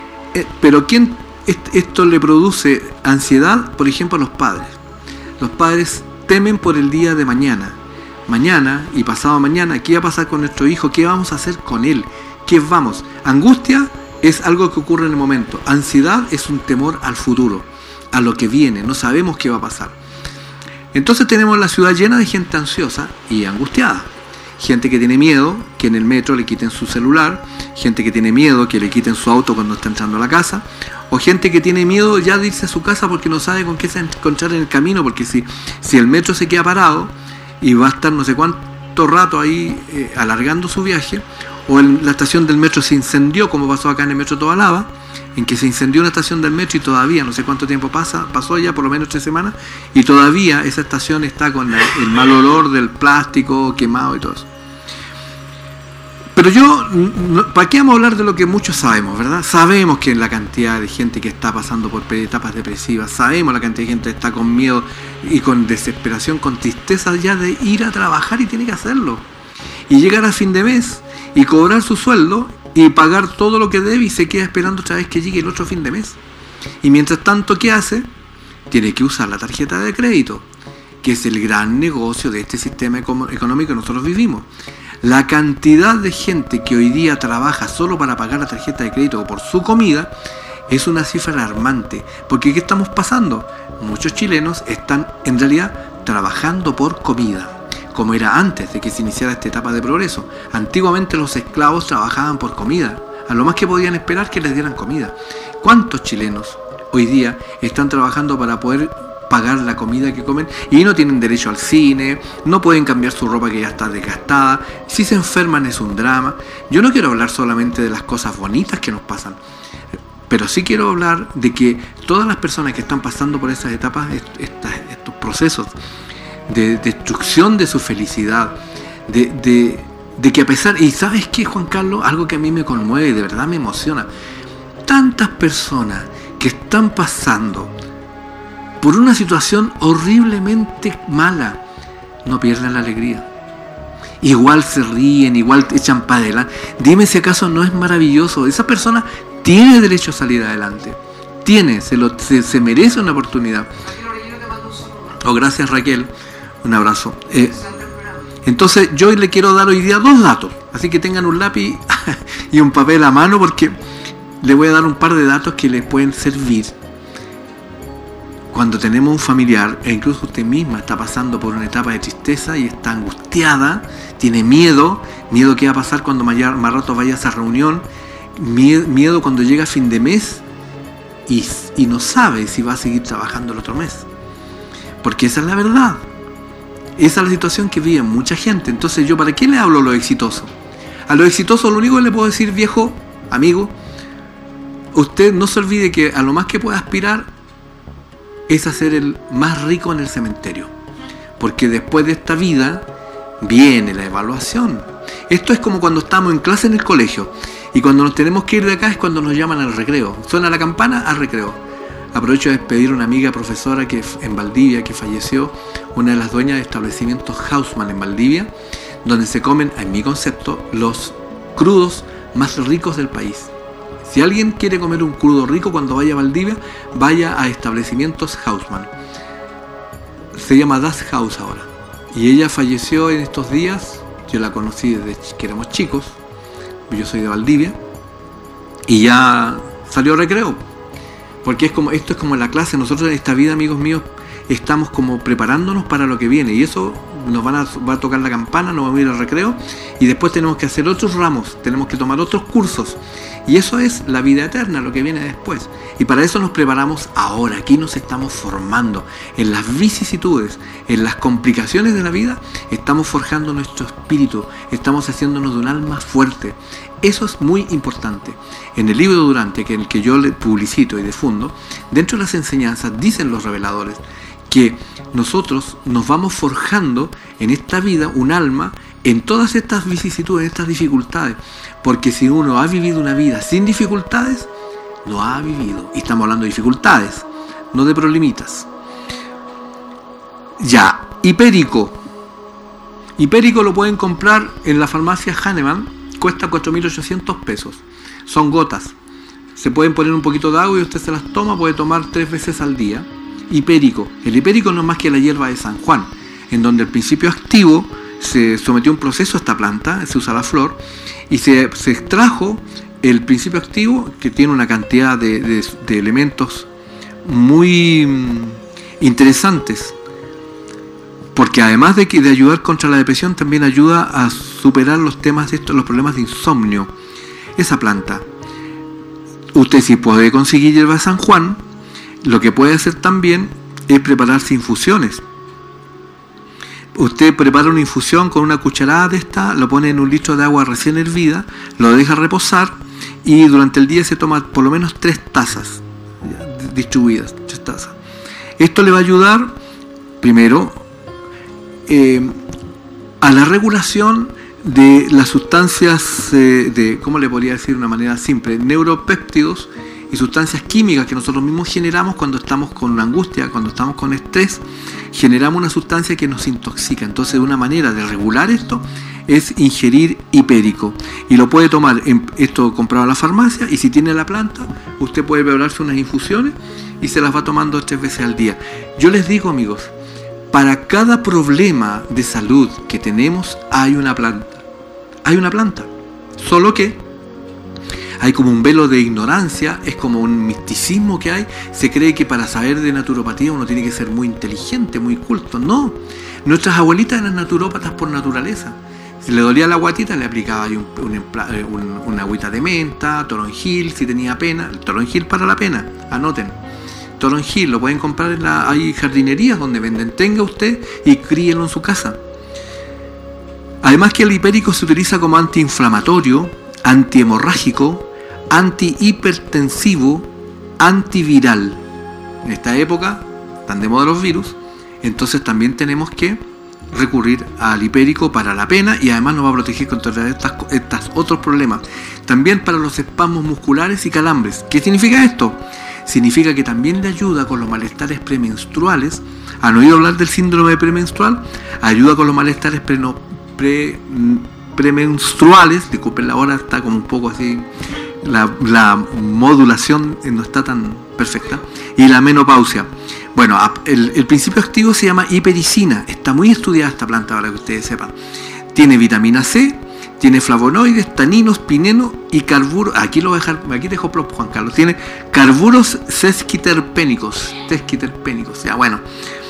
Pero ¿quién esto le produce ansiedad? Por ejemplo, a los padres. Los padres temen por el día de mañana. Mañana y pasado mañana, ¿qué va a pasar con nuestro hijo? ¿Qué vamos a hacer con él? ¿Qué vamos? Angustia es algo que ocurre en el momento. Ansiedad es un temor al futuro, a lo que viene. No sabemos qué va a pasar. Entonces tenemos la ciudad llena de gente ansiosa y angustiada. gente que tiene miedo que en el metro le quiten su celular, gente que tiene miedo que le quiten su auto cuando está entrando a la casa, o gente que tiene miedo ya de irse a su casa porque no sabe con qué se va a encontrar en el camino, porque si el metro se queda parado y va a estar no sé cuánto rato ahí alargando su viaje, o la estación del metro se incendió, como pasó acá en el metro Tobalaba, en que se incendió una estación del metro y todavía no sé cuánto tiempo pasó ya, por lo menos 3 semanas, y todavía esa estación está con el mal olor del plástico quemado y todo eso. Pero ¿para qué vamos a hablar de lo que muchos sabemos, verdad? Sabemos que la cantidad de gente que está pasando por etapas depresivas, sabemos la cantidad de gente que está con miedo y con desesperación, con tristeza ya de ir a trabajar y tiene que hacerlo. Y llegar a fin de mes y cobrar su sueldo y pagar todo lo que debe y se queda esperando otra vez que llegue el otro fin de mes. Y mientras tanto, ¿qué hace? Tiene que usar la tarjeta de crédito, que es el gran negocio de este sistema económico que nosotros vivimos. La cantidad de gente que hoy día trabaja solo para pagar la tarjeta de crédito o por su comida es una cifra alarmante. Porque ¿qué estamos pasando? Muchos chilenos están en realidad trabajando por comida, como era antes de que se iniciara esta etapa de progreso. Antiguamente los esclavos trabajaban por comida, a lo más que podían esperar que les dieran comida. ¿Cuántos chilenos hoy día están trabajando para poder pagar la comida que comen y no tienen derecho al cine, no pueden cambiar su ropa que ya está desgastada, si se enferman es un drama? Yo no quiero hablar solamente de las cosas bonitas que nos pasan, pero sí quiero hablar de que todas las personas que están pasando por esas etapas, estos procesos de destrucción de su felicidad, de que a pesar, y ¿sabes qué, Juan Carlos? Algo que a mí me conmueve, de verdad me emociona, tantas personas que están pasando por una situación horriblemente mala, no pierden la alegría. Igual se ríen, igual echan para adelante. Dime si acaso no es maravilloso. Esa persona tiene derecho a salir adelante. Se merece una oportunidad. Oh, gracias Raquel. Un abrazo. Entonces yo le quiero dar hoy día 2 datos. Así que tengan un lápiz y un papel a mano, porque le voy a dar un par de datos que les pueden servir. Cuando tenemos un familiar, e incluso usted misma está pasando por una etapa de tristeza y está angustiada, tiene miedo que va a pasar cuando más rato vaya a esa reunión, miedo cuando llega a fin de mes y no sabe si va a seguir trabajando el otro mes. Porque esa es la verdad. Esa es la situación que vive mucha gente. Entonces, ¿yo para qué le hablo a lo exitoso? A lo exitoso lo único que le puedo decir, viejo amigo, usted no se olvide que a lo más que puede aspirar es a ser el más rico en el cementerio, porque después de esta vida viene la evaluación. Esto es como cuando estamos en clase en el colegio y cuando nos tenemos que ir de acá es cuando nos llaman al recreo. Suena la campana, al recreo. Aprovecho de despedir a una amiga profesora que en Valdivia, que falleció, una de las dueñas de establecimientos Hausmann en Valdivia, donde se comen, en mi concepto, los crudos más ricos del país. Si alguien quiere comer un crudo rico cuando vaya a Valdivia, vaya a establecimientos Hausmann. Se llama Das Haus ahora. Y ella falleció en estos días. Yo la conocí desde que éramos chicos. Yo soy de Valdivia. Y ya salió recreo. Porque esto es como la clase. Nosotros en esta vida, amigos míos, estamos como preparándonos para lo que viene. Y eso va a tocar la campana, nos vamos a ir al recreo. Y después tenemos que hacer otros ramos. Tenemos que tomar otros cursos. Y eso es la vida eterna, lo que viene después. Y para eso nos preparamos ahora. Aquí nos estamos formando. En las vicisitudes, en las complicaciones de la vida, estamos forjando nuestro espíritu. Estamos haciéndonos de un alma fuerte. Eso es muy importante. En el libro Durante, que el que yo le publicito y difundo, dentro de las enseñanzas dicen los reveladores que nosotros nos vamos forjando en esta vida un alma en todas estas vicisitudes, en estas dificultades. Porque si uno ha vivido una vida sin dificultades, no ha vivido. Y estamos hablando de dificultades, no de problemitas. Ya, hipérico. Hipérico lo pueden comprar en la farmacia Hahnemann, cuesta 4.800 pesos. Son gotas. Se pueden poner un poquito de agua y usted se las toma, puede tomar 3 veces al día. Hipérico. El hipérico no es más que la hierba de San Juan, en donde el principio activo se sometió a un proceso a esta planta, se usa la flor, y se extrajo el principio activo, que tiene una cantidad de elementos muy interesantes porque además de ayudar contra la depresión, también ayuda a superar los problemas de insomnio. Esa planta, usted si puede conseguir hierba de San Juan, lo que puede hacer también es prepararse infusiones. Usted prepara una infusión con una cucharada de esta, lo pone en un litro de agua recién hervida, lo deja reposar y durante el día se toma por lo menos 3 tazas distribuidas, 3 tazas. Esto le va a ayudar, primero, a la regulación de las sustancias, ¿cómo le podría decir de una manera simple? Neuropéptidos y sustancias químicas que nosotros mismos generamos cuando estamos con angustia, cuando estamos con estrés, generamos una sustancia que nos intoxica. Entonces, una manera de regular esto es ingerir hipérico. Y lo puede tomar, esto comprado en la farmacia, y si tiene la planta, usted puede prepararse unas infusiones y se las va tomando 3 veces al día. Yo les digo, amigos, para cada problema de salud que tenemos hay una planta. Hay una planta. Solo que hay como un velo de ignorancia, es como un misticismo que hay. Se cree que para saber de naturopatía uno tiene que ser muy inteligente, muy culto. No, nuestras abuelitas eran naturópatas por naturaleza. Si le dolía la guatita, le aplicaba ahí una agüita de menta, toronjil, si tenía pena. El toronjil para la pena, anoten. Toronjil, lo pueden comprar hay jardinerías donde venden. Tenga usted y críelo en su casa. Además que el hipérico se utiliza como antiinflamatorio, antihemorrágico, antihipertensivo, antiviral. En esta época están de moda los virus, entonces también tenemos que recurrir al hipérico para la pena y además nos va a proteger contra estos otros problemas. También para los espasmos musculares y calambres. ¿Qué significa esto? Significa que también le ayuda con los malestares premenstruales. ¿Han oído hablar del síndrome premenstrual? Ayuda con los malestares premenstruales. Disculpen, la hora está como un poco así, la modulación no está tan perfecta. Y la menopausia. Bueno, el principio activo se llama hipericina. Está muy estudiada esta planta para que ustedes sepan. Tiene vitamina C, tiene flavonoides, taninos, pineno y carburos. Aquí lo voy a dejar, aquí dejo plop, Juan Carlos. Tiene carburos sesquiterpénicos. Ya, bueno.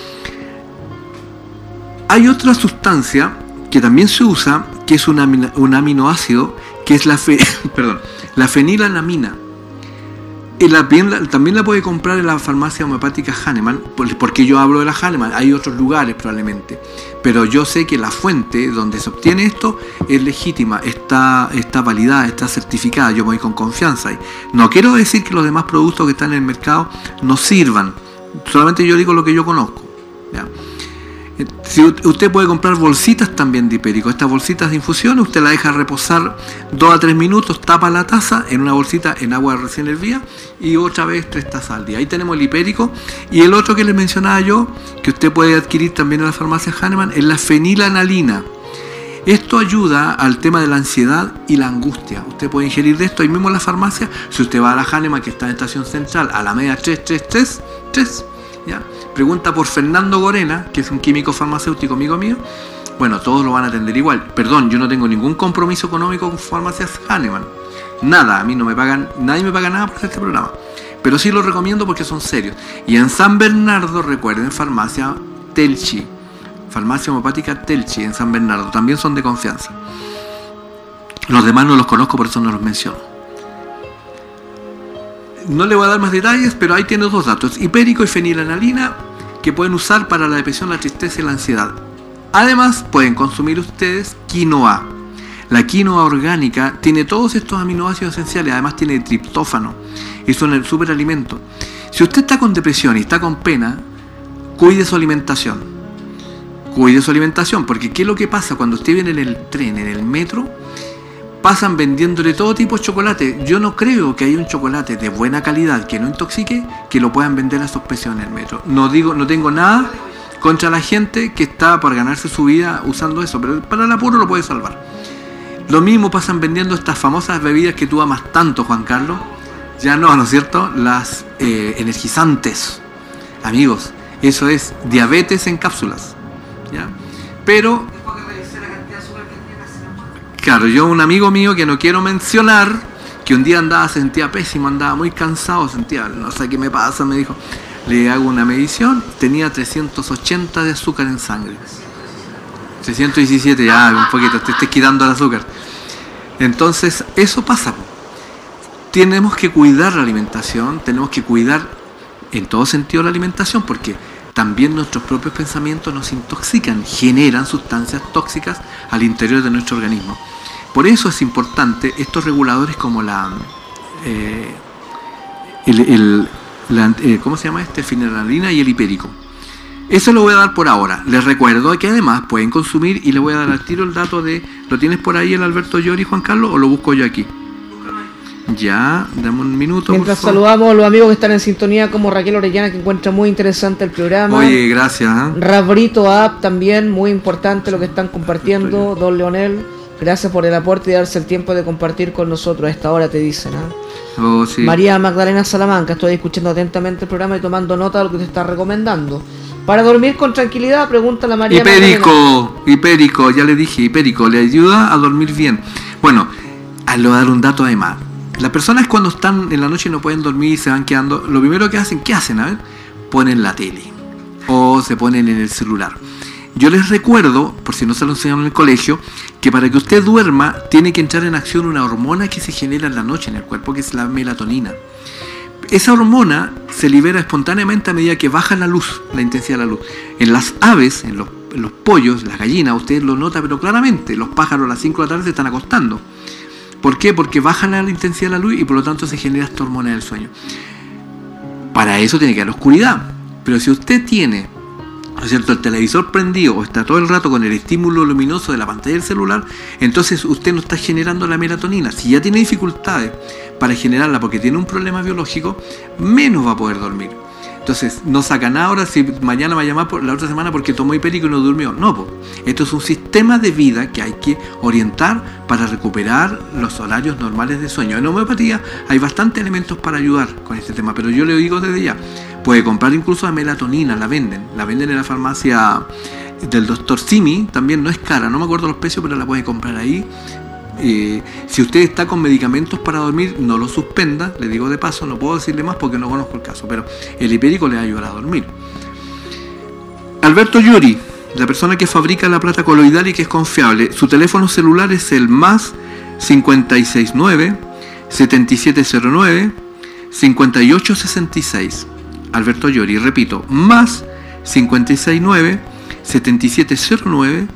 Hay otra sustancia que también se usa, que es un aminoácido, que es la fenilanamina. También la puede comprar en la farmacia homeopática Hahnemann, porque yo hablo de la Hahnemann, hay otros lugares probablemente, pero yo sé que la fuente donde se obtiene esto es legítima, está validada, está certificada, yo voy con confianza ahí. No quiero decir que los demás productos que están en el mercado no sirvan, solamente yo digo lo que yo conozco, ¿ya? Si usted puede comprar bolsitas también de hipérico, estas bolsitas de infusión, usted la deja reposar 2 a 3 minutos, tapa la taza en una bolsita en agua recién hervida y otra vez 3 tazas al día. Ahí tenemos el hipérico. Y el otro que les mencionaba yo, que usted puede adquirir también en la farmacia Hahnemann, es la fenilanalina. Esto ayuda al tema de la ansiedad y la angustia. Usted puede ingerir de esto ahí mismo en la farmacia. Si usted va a la Hahnemann, que está en Estación Central, a la media 333, ¿ya? Pregunta por Fernando Gorena, que es un químico farmacéutico amigo mío. Bueno, todos lo van a atender igual. Perdón, yo no tengo ningún compromiso económico con farmacias Hahnemann. Nada, a mí no me pagan, nadie me paga nada por hacer este programa. Pero sí lo recomiendo porque son serios. Y en San Bernardo, recuerden, farmacia Telchi. Farmacia homeopática Telchi en San Bernardo. También son de confianza. Los demás no los conozco, por eso no los menciono. No le voy a dar más detalles, pero ahí tiene 2 datos. Hipérico y fenilanalina, que pueden usar para la depresión, la tristeza y la ansiedad. Además, pueden consumir ustedes quinoa. La quinoa orgánica tiene todos estos aminoácidos esenciales, además tiene triptófano. Es un superalimento. Si usted está con depresión y está con pena, cuide su alimentación. Cuide su alimentación, porque ¿qué es lo que pasa cuando usted viene en el tren, en el metro? Pasan vendiéndole todo tipo de chocolate. Yo no creo que haya un chocolate de buena calidad que no intoxique que lo puedan vender a esos precios en el metro. No tengo nada contra la gente que está por ganarse su vida usando eso, pero para el apuro lo puede salvar. Lo mismo pasan vendiendo estas famosas bebidas que tú amas tanto, Juan Carlos. Ya ¿no es cierto? Las energizantes. Amigos, eso es diabetes en cápsulas, ¿ya? Pero claro, yo un amigo mío que no quiero mencionar, que un día sentía pésimo, andaba muy cansado, no sé qué me pasa, me dijo, le hago una medición, tenía 380 de azúcar en sangre. 317, ya, un poquito, te estoy quitando el azúcar. Entonces, eso pasa. Tenemos que cuidar la alimentación, tenemos que cuidar en todo sentido la alimentación, porque también nuestros propios pensamientos nos intoxican, generan sustancias tóxicas al interior de nuestro organismo. Por eso es importante estos reguladores como ¿cómo se llama este? Fenilalalanina y el hipérico. Eso lo voy a dar por ahora. Les recuerdo que además pueden consumir, y le voy a dar al tiro el dato de, ¿lo tienes por ahí el Alberto Llori, Juan Carlos, o lo busco yo aquí? Ya, dame un minuto. Mientras saludamos a los amigos que están en sintonía, como Raquel Orellana, que encuentra muy interesante el programa. Oye, gracias. Rabrito App también, muy importante lo que están compartiendo. Don Leonel, gracias por el aporte y darse el tiempo de compartir con nosotros a esta hora, te dicen. Oh, sí. María Magdalena Salamanca, estoy escuchando atentamente el programa y tomando nota de lo que te está recomendando. Para dormir con tranquilidad, pregunta la María Hipérico, ya le dije, hipérico, le ayuda a dormir bien. Bueno, le voy a dar un dato además. Las personas cuando están en la noche y no pueden dormir y se van quedando, lo primero que hacen, ¿qué hacen? A ver, ponen la tele o se ponen en el celular. Yo les recuerdo, por si no se lo enseñaron en el colegio, que para que usted duerma tiene que entrar en acción una hormona que se genera en la noche en el cuerpo, que es la melatonina. Esa hormona se libera espontáneamente a medida que baja la luz, la intensidad de la luz. En las aves, en los pollos, las gallinas, usted lo nota pero claramente, los pájaros a las 5 de la tarde se están acostando. ¿Por qué? Porque baja la intensidad de la luz y por lo tanto se genera esta hormona del sueño. Para eso tiene que haber oscuridad. Pero si usted tiene, ¿no es cierto?, el televisor prendido o está todo el rato con el estímulo luminoso de la pantalla del celular, entonces usted no está generando la melatonina. Si ya tiene dificultades para generarla porque tiene un problema biológico, menos va a poder dormir. Entonces, no saca nada ahora si mañana va a llamar la otra semana porque tomó hipérico y no durmió. No, pues. Esto es un sistema de vida que hay que orientar para recuperar los horarios normales de sueño. En homeopatía hay bastantes elementos para ayudar con este tema, pero yo le digo desde ya, puede comprar incluso la melatonina, la venden en la farmacia del doctor Simi, también no es cara, no me acuerdo los precios, pero la puede comprar ahí. Si usted está con medicamentos para dormir, no lo suspenda, le digo de paso, no puedo decirle más porque no conozco el caso, pero el hipérico le va a ayudar a dormir. Alberto Llori, la persona que fabrica la plata coloidal y que es confiable, su teléfono celular es el más 569 7709 5866. Alberto Llori, repito, más 569 7709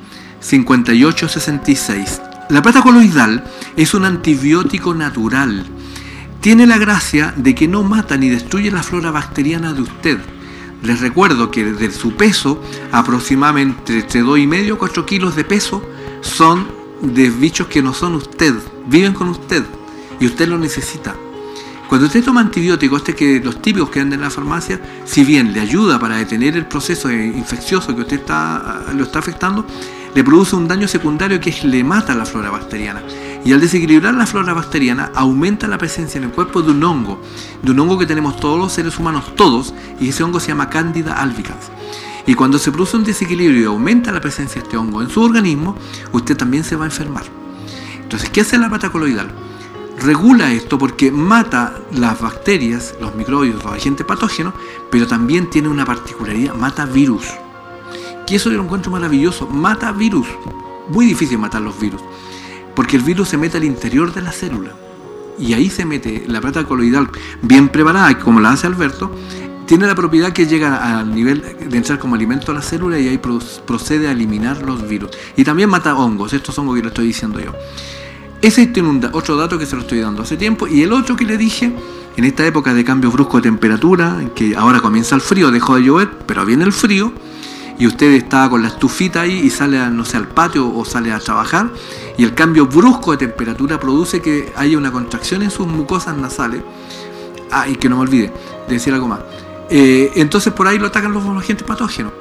5866. La plata coloidal es un antibiótico natural. Tiene la gracia de que no mata ni destruye la flora bacteriana de usted. Les recuerdo que de su peso, aproximadamente entre 2,5 a 4 kilos de peso son de bichos que no son usted, viven con usted y usted lo necesita. Cuando usted toma antibióticos, los típicos que venden en la farmacia, si bien le ayuda para detener el proceso infeccioso que usted lo está afectando, le produce un daño secundario que le mata la flora bacteriana. Y al desequilibrar la flora bacteriana, aumenta la presencia en el cuerpo de un hongo que tenemos todos los seres humanos, todos, y ese hongo se llama Candida albicans. Y cuando se produce un desequilibrio y aumenta la presencia de este hongo en su organismo, usted también se va a enfermar. Entonces, ¿qué hace la plata coloidal? Regula esto porque mata las bacterias, los microbios, los agentes patógenos, pero también tiene una particularidad, mata virus. Y eso yo lo encuentro maravilloso, mata virus. Muy difícil matar los virus, porque el virus se mete al interior de la célula y ahí se mete la plata coloidal bien preparada, como la hace Alberto. Tiene la propiedad que llega al nivel de entrar como alimento a la célula y ahí procede a eliminar los virus. Y también mata hongos, estos hongos que le estoy diciendo yo. Ese tiene otro dato que se lo estoy dando hace tiempo. Y el otro que le dije, en esta época de cambio brusco de temperatura, en que ahora comienza el frío, dejó de llover, pero viene el frío, y usted está con la estufita ahí y sale, no sé, al patio o sale a trabajar, y el cambio brusco de temperatura produce que haya una contracción en sus mucosas nasales. Y que no me olvide de decir algo más. Entonces por ahí lo atacan los agentes patógenos.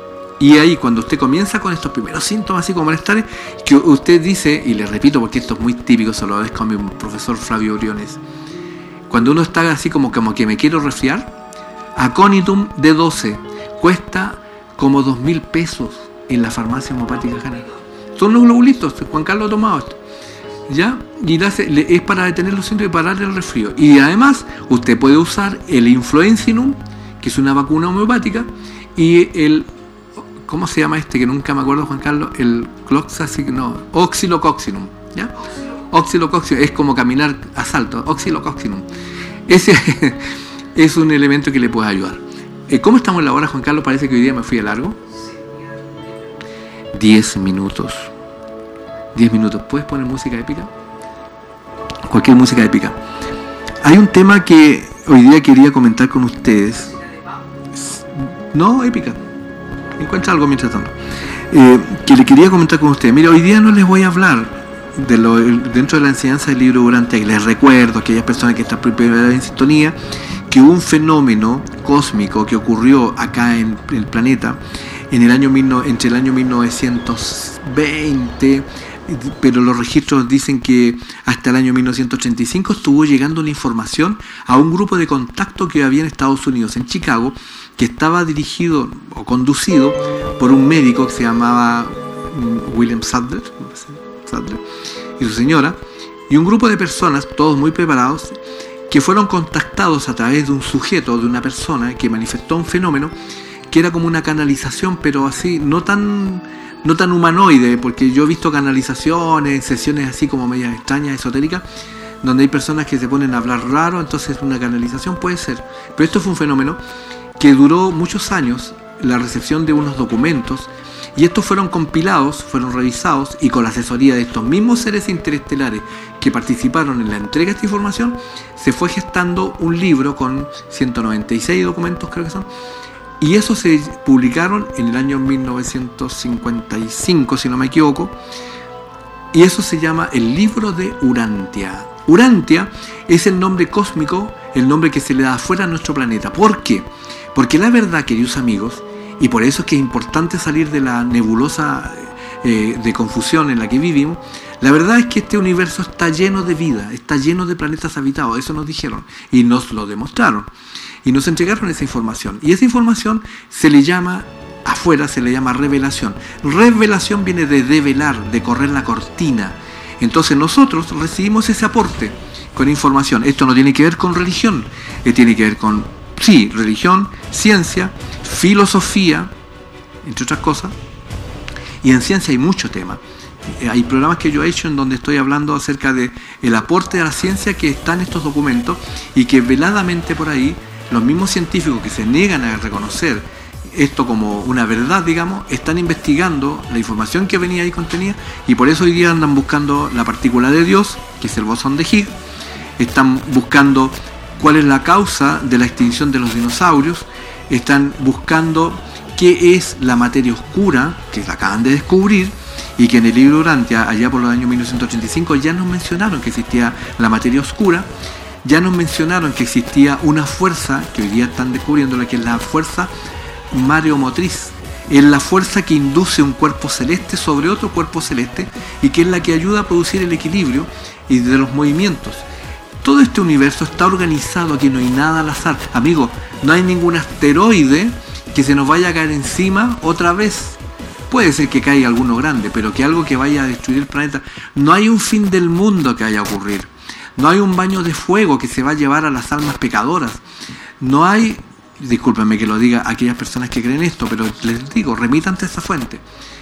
Y ahí cuando usted comienza con estos primeros síntomas así como malestares, que usted dice, y le repito porque esto es muy típico, se lo agradezco a mi profesor Flavio Briones, cuando uno está así como que me quiero resfriar, Aconitum D12 cuesta como 2.000 pesos en la farmacia homeopática general. Son los globulitos, Juan Carlos ha tomado esto, ¿ya? Y es para detener los síntomas y parar el resfrío. Y además usted puede usar el Influencinum, que que es una vacuna homeopática, y el, ¿cómo se llama este? Que nunca me acuerdo, Juan Carlos, el Oxylococcinum, ¿ya? Oxylococcinum, es como caminar a salto, Oxylococcinum. Ese es un elemento que le puede ayudar. ¿Cómo estamos en la hora, Juan Carlos? Parece que hoy día me fui a largo. 10 minutos. 10 minutos. ¿Puedes poner música épica? Cualquier música épica. Hay un tema que hoy día quería comentar con ustedes. No, épica. Encuentra algo mientras tanto. Que le quería comentar con ustedes. Mira, hoy día no les voy a hablar dentro de la enseñanza del libro Urantia. Les recuerdo a aquellas personas que están primero en sintonía que hubo un fenómeno cósmico que ocurrió acá en el planeta en el año entre el año 1920, pero los registros dicen que hasta el año 1985 estuvo llegando la información a un grupo de contacto que había en Estados Unidos, en Chicago, que estaba dirigido o conducido por un médico que se llamaba William Sadler y su señora, y un grupo de personas, todos muy preparados, que fueron contactados a través de un sujeto, de una persona que manifestó un fenómeno que era como una canalización, pero así, no tan humanoide, porque yo he visto canalizaciones, sesiones así como medias extrañas, esotéricas, donde hay personas que se ponen a hablar raro, entonces una canalización puede ser. Pero esto fue un fenómeno que duró muchos años, la recepción de unos documentos, y estos fueron compilados, fueron revisados, y con la asesoría de estos mismos seres interestelares que participaron en la entrega de esta información, se fue gestando un libro con 196 documentos, creo que son, y eso se publicaron en el año 1955, si no me equivoco, y eso se llama el libro de Urantia. Urantia es el nombre cósmico, el nombre que se le da afuera a nuestro planeta. ¿Por qué? Porque la verdad, queridos amigos, y por eso es que es importante salir de la nebulosa de confusión en la que vivimos, la verdad es que este universo está lleno de vida, está lleno de planetas habitados, eso nos dijeron, y nos lo demostraron. Y nos entregaron esa información. Y esa información se le llama, afuera se le llama revelación. Revelación viene de develar, de correr la cortina. Entonces nosotros recibimos ese aporte con información. Esto no tiene que ver con religión, tiene que ver con, sí, religión, ciencia, filosofía, entre otras cosas. Y en ciencia hay mucho tema. Hay programas que yo he hecho en donde estoy hablando acerca de el aporte a la ciencia que está en estos documentos, y que veladamente por ahí los mismos científicos que se niegan a reconocer esto como una verdad, digamos, están investigando la información que venía ahí contenida, y por eso hoy día andan buscando la partícula de Dios, que es el bosón de Higgs, están buscando cuál es la causa de la extinción de los dinosaurios, están buscando qué es la materia oscura, que la acaban de descubrir, y que en el libro Urantia, allá por los años 1985, ya nos mencionaron que existía la materia oscura. Ya nos mencionaron que existía una fuerza, que hoy día están descubriendo, que es la fuerza mareomotriz. Es la fuerza que induce un cuerpo celeste sobre otro cuerpo celeste, y que es la que ayuda a producir el equilibrio y de los movimientos. Todo este universo está organizado, aquí no hay nada al azar. Amigos, no hay ningún asteroide que se nos vaya a caer encima otra vez. Puede ser que caiga alguno grande, pero que algo que vaya a destruir el planeta. No hay un fin del mundo que vaya a ocurrir. No hay un baño de fuego que se va a llevar a las almas pecadoras. No hay, discúlpenme que lo diga a aquellas personas que creen esto, pero les digo, remitan ante esa fuente.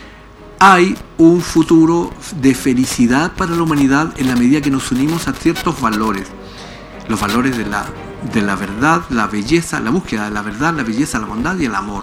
Hay un futuro de felicidad para la humanidad en la medida que nos unimos a ciertos valores. Los valores de la verdad, la belleza, la búsqueda de la verdad, la belleza, la bondad y el amor.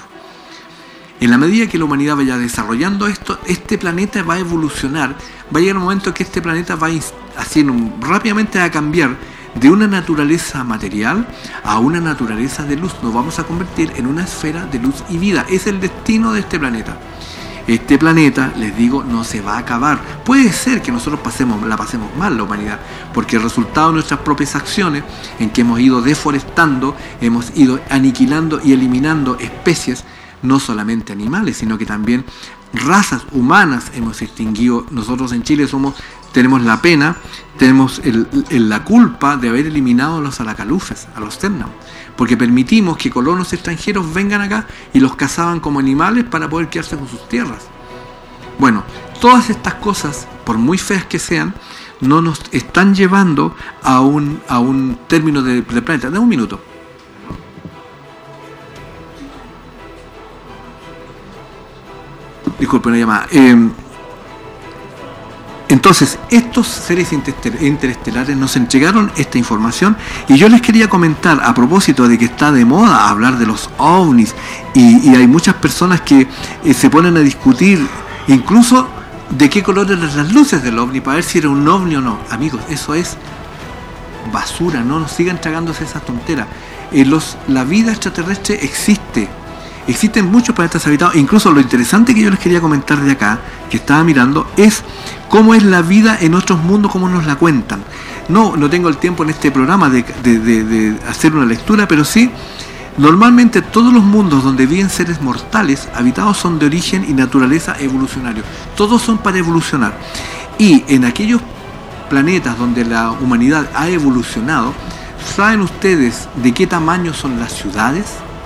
En la medida que la humanidad vaya desarrollando esto, este planeta va a evolucionar. Va a llegar un momento que este planeta va rápidamente a cambiar de una naturaleza material a una naturaleza de luz. Nos vamos a convertir en una esfera de luz y vida. Es el destino de este planeta. Este planeta, les digo, no se va a acabar. Puede ser que nosotros la pasemos mal, la humanidad, porque el resultado de nuestras propias acciones, en que hemos ido deforestando, hemos ido aniquilando y eliminando especies, no solamente animales, sino que también razas humanas hemos extinguido. Nosotros en Chile tenemos la pena, tenemos la culpa de haber eliminado a los aracalufes, a los ternam, porque permitimos que colonos extranjeros vengan acá y los cazaban como animales para poder quedarse con sus tierras. Bueno, todas estas cosas, por muy feas que sean, no nos están llevando a un término del planeta. Dame un minuto. Disculpe, una llamada. Entonces, estos seres interestelares nos entregaron esta información y yo les quería comentar, a propósito de que está de moda hablar de los ovnis y hay muchas personas que se ponen a discutir incluso de qué color eran las luces del ovni para ver si era un ovni o no. Amigos, eso es basura, no nos sigan tragándose esas tonteras. La vida extraterrestre existe. Existen muchos planetas habitados. Incluso lo interesante que yo les quería comentar de acá, que estaba mirando, es cómo es la vida en otros mundos, cómo nos la cuentan. No tengo el tiempo en este programa de hacer una lectura, pero sí, normalmente todos los mundos donde viven seres mortales habitados son de origen y naturaleza evolucionario. Todos son para evolucionar. Y en aquellos planetas donde la humanidad ha evolucionado, ¿saben ustedes de qué tamaño son las ciudades?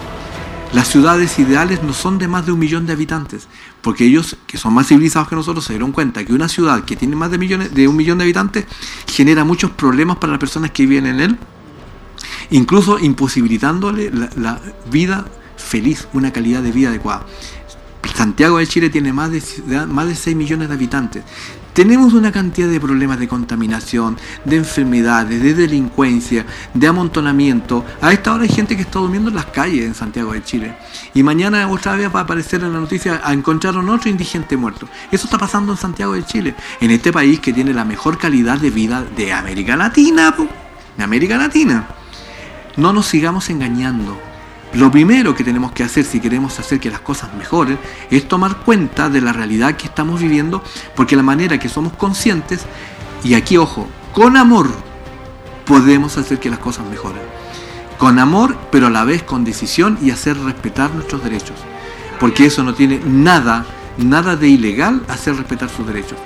Las ciudades ideales no son de más de 1 millón de habitantes, porque ellos, que son más civilizados que nosotros, se dieron cuenta que una ciudad que tiene más de 1 millón de habitantes genera muchos problemas para las personas que viven en él, incluso imposibilitándole la vida feliz, una calidad de vida adecuada. Santiago de Chile tiene más de 6 millones de habitantes. Tenemos una cantidad de problemas de contaminación, de enfermedades, de delincuencia, de amontonamiento. A esta hora hay gente que está durmiendo en las calles en Santiago de Chile. Y mañana otra vez va a aparecer en la noticia, encontraron otro indigente muerto. Eso está pasando en Santiago de Chile, en este país que tiene la mejor calidad de vida de América Latina. De América Latina. No nos sigamos engañando. Lo primero que tenemos que hacer si queremos hacer que las cosas mejoren es tomar cuenta de la realidad que estamos viviendo, porque la manera que somos conscientes, y aquí ojo, con amor podemos hacer que las cosas mejoren. Con amor, pero a la vez con decisión y hacer respetar nuestros derechos, porque eso no tiene nada de ilegal, hacer respetar sus derechos.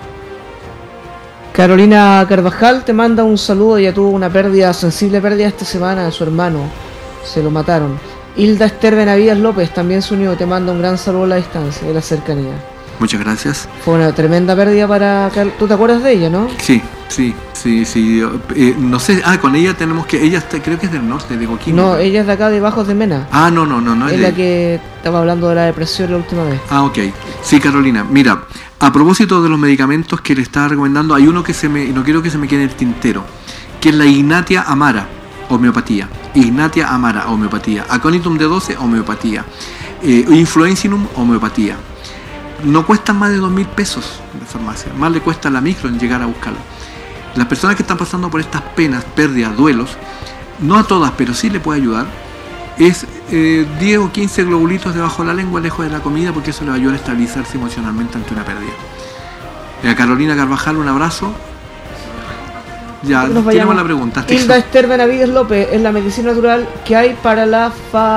Carolina Carvajal te manda un saludo. Ella tuvo una sensible pérdida esta semana de su hermano, se lo mataron. Hilda Esther Benavides López también se unió, te manda un gran saludo a la distancia, de la cercanía. Muchas gracias. Fue una tremenda pérdida para... ¿Tú te acuerdas de ella, no? Sí. No sé, con ella tenemos que... Ella creo que es del norte, de Coquimbo. No, ella es de acá, de Bajos de Mena. No es la que estaba hablando de la depresión la última vez. Ok. Sí, Carolina, mira, a propósito de los medicamentos que le estaba recomendando, hay uno que no quiero que se me quede en el tintero, que es la Ignatia Amara, homeopatía. Ignatia Amara, homeopatía. Aconitum D12, homeopatía. Influencinum, homeopatía. No cuestan más de 2.000 pesos de farmacia, más le cuesta a la micro en llegar a buscarlo. Las personas que están pasando por estas penas, pérdidas, duelos, no a todas, pero sí le puede ayudar, es 10 o 15 globulitos debajo de la lengua, lejos de la comida, porque eso le va a ayudar a estabilizarse emocionalmente ante una pérdida. Carolina Carvajal, un abrazo. Ya, tenemos la pregunta. Hilda Esther Benavides López, es la medicina natural que hay para la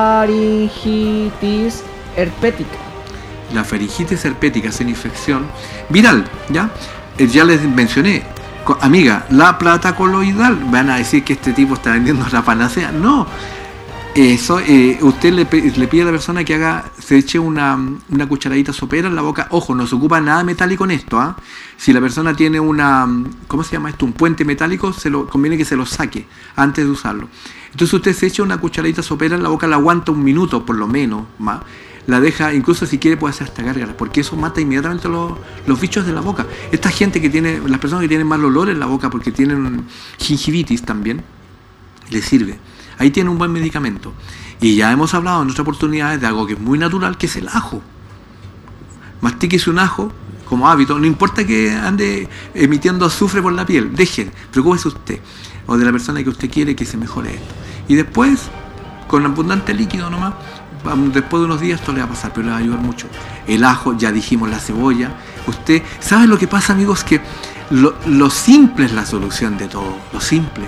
faringitis herpética. La faringitis herpética es una infección viral, ¿ya? Ya les mencioné, amiga, la plata coloidal. Van a decir que este tipo está vendiendo la panacea. No, eso, usted le pide a la persona que se eche una cucharadita sopera en la boca. Ojo, no se ocupa nada metálico en esto, ¿ah? Si la persona tiene ¿cómo se llama esto? Un puente metálico, conviene que se lo saque antes de usarlo. Entonces usted se echa una cucharadita sopera en la boca, la aguanta 1 minuto por lo menos, más. La deja, incluso si quiere puede hacer hasta gárgaras, porque eso mata inmediatamente los bichos de la boca. Esta gente las personas que tienen mal olor en la boca porque tienen gingivitis también, les sirve. Ahí tiene un buen medicamento. Y ya hemos hablado en otras oportunidades de algo que es muy natural, que es el ajo. Mastíquese un ajo como hábito, no importa que ande emitiendo azufre por la piel, preocúpese usted, o de la persona que usted quiere que se mejore esto. Y después, con abundante líquido nomás, después de unos días esto le va a pasar, pero le va a ayudar mucho. El ajo, ya dijimos, la cebolla. Usted, ¿sabe lo que pasa, amigos? Que lo simple es la solución de todo, lo simple.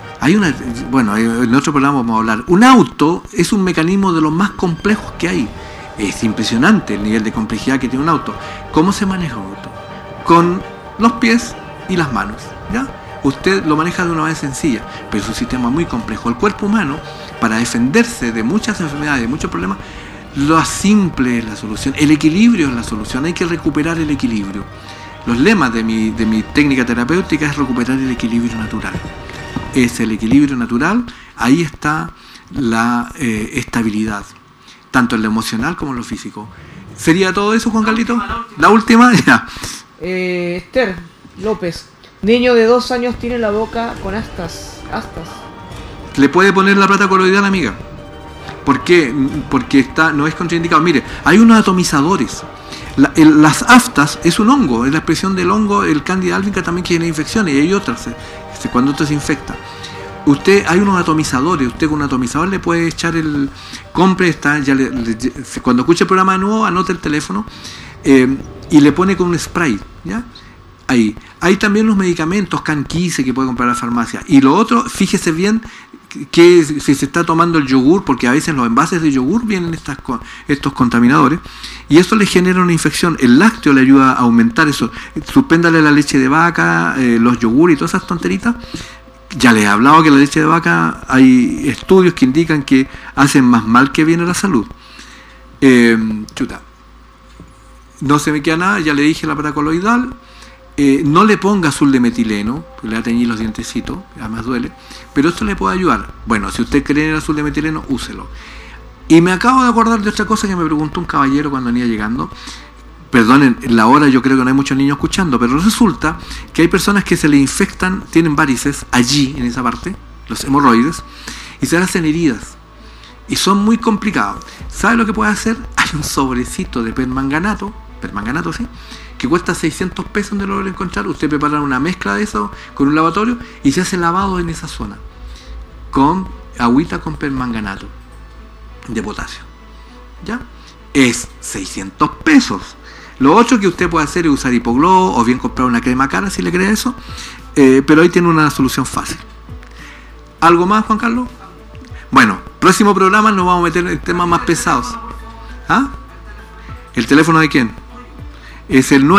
En otro programa vamos a hablar. Un auto es un mecanismo de los más complejos que hay. Es impresionante el nivel de complejidad que tiene un auto. ¿Cómo se maneja un auto? Con los pies y las manos, ¿ya? Usted lo maneja de una manera sencilla, pero es un sistema muy complejo. El cuerpo humano, para defenderse de muchas enfermedades, de muchos problemas, lo simple es la solución. El equilibrio es la solución. Hay que recuperar el equilibrio. Los lemas de mi técnica terapéutica es recuperar el equilibrio natural. Es el equilibrio natural, ahí está la estabilidad, tanto en lo emocional como en lo físico. ¿Sería todo eso, Juan Carlito? La última, ya. Esther López. Niño de 2 años tiene la boca con astas. Le puede poner la plata coloidal, amiga. ¿Por qué? Porque no es contraindicado. Mire, hay unos atomizadores. Las aftas es un hongo, es la expresión del hongo, el Candida albicans también que tiene infecciones, y hay otras, cuando esto se infecta. Hay unos atomizadores, usted con un atomizador le puede echar cuando escuche el programa de nuevo, anote el teléfono y le pone con un spray, ¿ya? Ahí. Hay también los medicamentos Canquise que puede comprar en la farmacia. Y lo otro, fíjese bien que si se está tomando el yogur, porque a veces en los envases de yogur vienen estos contaminadores, y eso le genera una infección. El lácteo le ayuda a aumentar eso. Suspéndale la leche de vaca, los yogur y todas esas tonteritas. Ya les he hablado que la leche de vaca, hay estudios que indican que hacen más mal que bien a la salud. No se me queda nada, ya le dije la plata coloidal. No le ponga azul de metileno, le va a teñir los dientecitos, además duele, pero esto le puede ayudar. Bueno, si usted cree en el azul de metileno, úselo. Y me acabo de acordar de otra cosa que me preguntó un caballero cuando venía llegando. Perdonen, en la hora yo creo que no hay muchos niños escuchando, pero resulta que hay personas que se le infectan, tienen varices allí, en esa parte, los hemorroides, y se hacen heridas. Y son muy complicados. ¿Sabe lo que puede hacer? Hay un sobrecito de permanganato, sí, que cuesta 600 pesos donde lo van a encontrar. Usted prepara una mezcla de eso con un lavatorio y se hace lavado en esa zona con agüita con permanganato de potasio, ¿ya? Es 600 pesos. Lo otro que usted puede hacer es usar Hipoglow o bien comprar una crema cara si le cree eso, pero ahí tiene una solución fácil. ¿Algo más, Juan Carlos? Bueno, próximo programa nos vamos a meter en temas más pesados. ¿Ah? ¿El teléfono de quién? Es el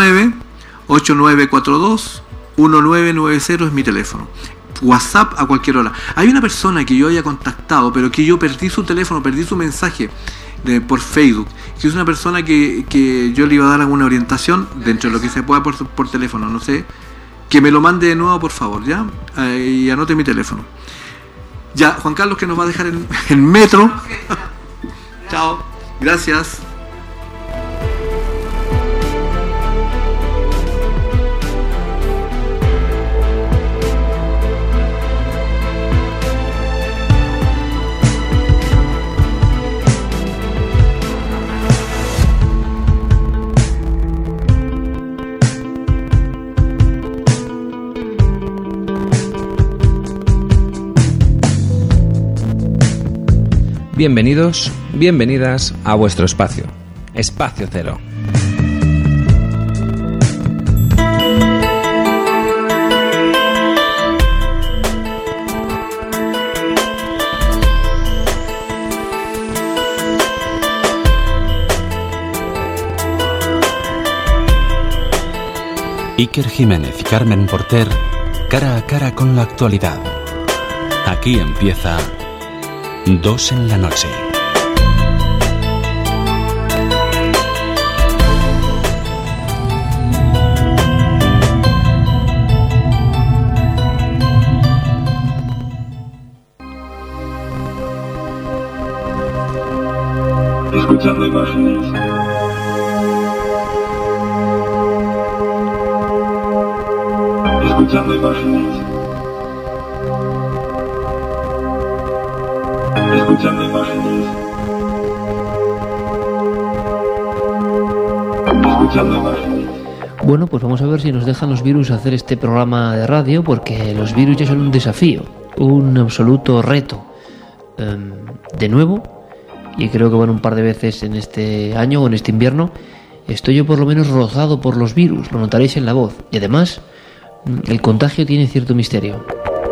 98942-1990, es mi teléfono. WhatsApp a cualquier hora. Hay una persona que yo haya contactado, pero que yo perdí su teléfono, perdí su mensaje por Facebook, que es una persona que yo le iba a dar alguna orientación dentro de lo que se pueda por teléfono, no sé, que me lo mande de nuevo, por favor, ¿ya? Y anote mi teléfono. Ya, Juan Carlos, que nos va a dejar en metro. Chao, gracias. Bienvenidos, bienvenidas a vuestro espacio, Espacio Cero. Iker Jiménez y Carmen Porter, cara a cara con la actualidad. Aquí empieza 2 en la noche. Escuchando imágenes. Escuchando imágenes. Escuchando imágenes. Escuchando imágenes. Bueno, pues vamos a ver si nos dejan los virus hacer este programa de radio, porque los virus ya son un desafío, un absoluto reto. De nuevo, y creo que bueno, un par de veces en este año o en este invierno, estoy yo por lo menos rozado por los virus, lo notaréis en la voz. Y además, el contagio tiene cierto misterio.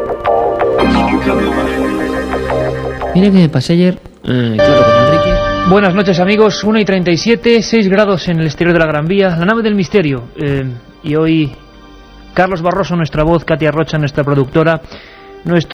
Mira que me pasé ayer, claro, con Enrique. Buenas noches, amigos. 1:37, 6 grados en el exterior de la Gran Vía, la nave del misterio. Y hoy Carlos Barroso, nuestra voz, Katia Rocha, nuestra productora, nuestro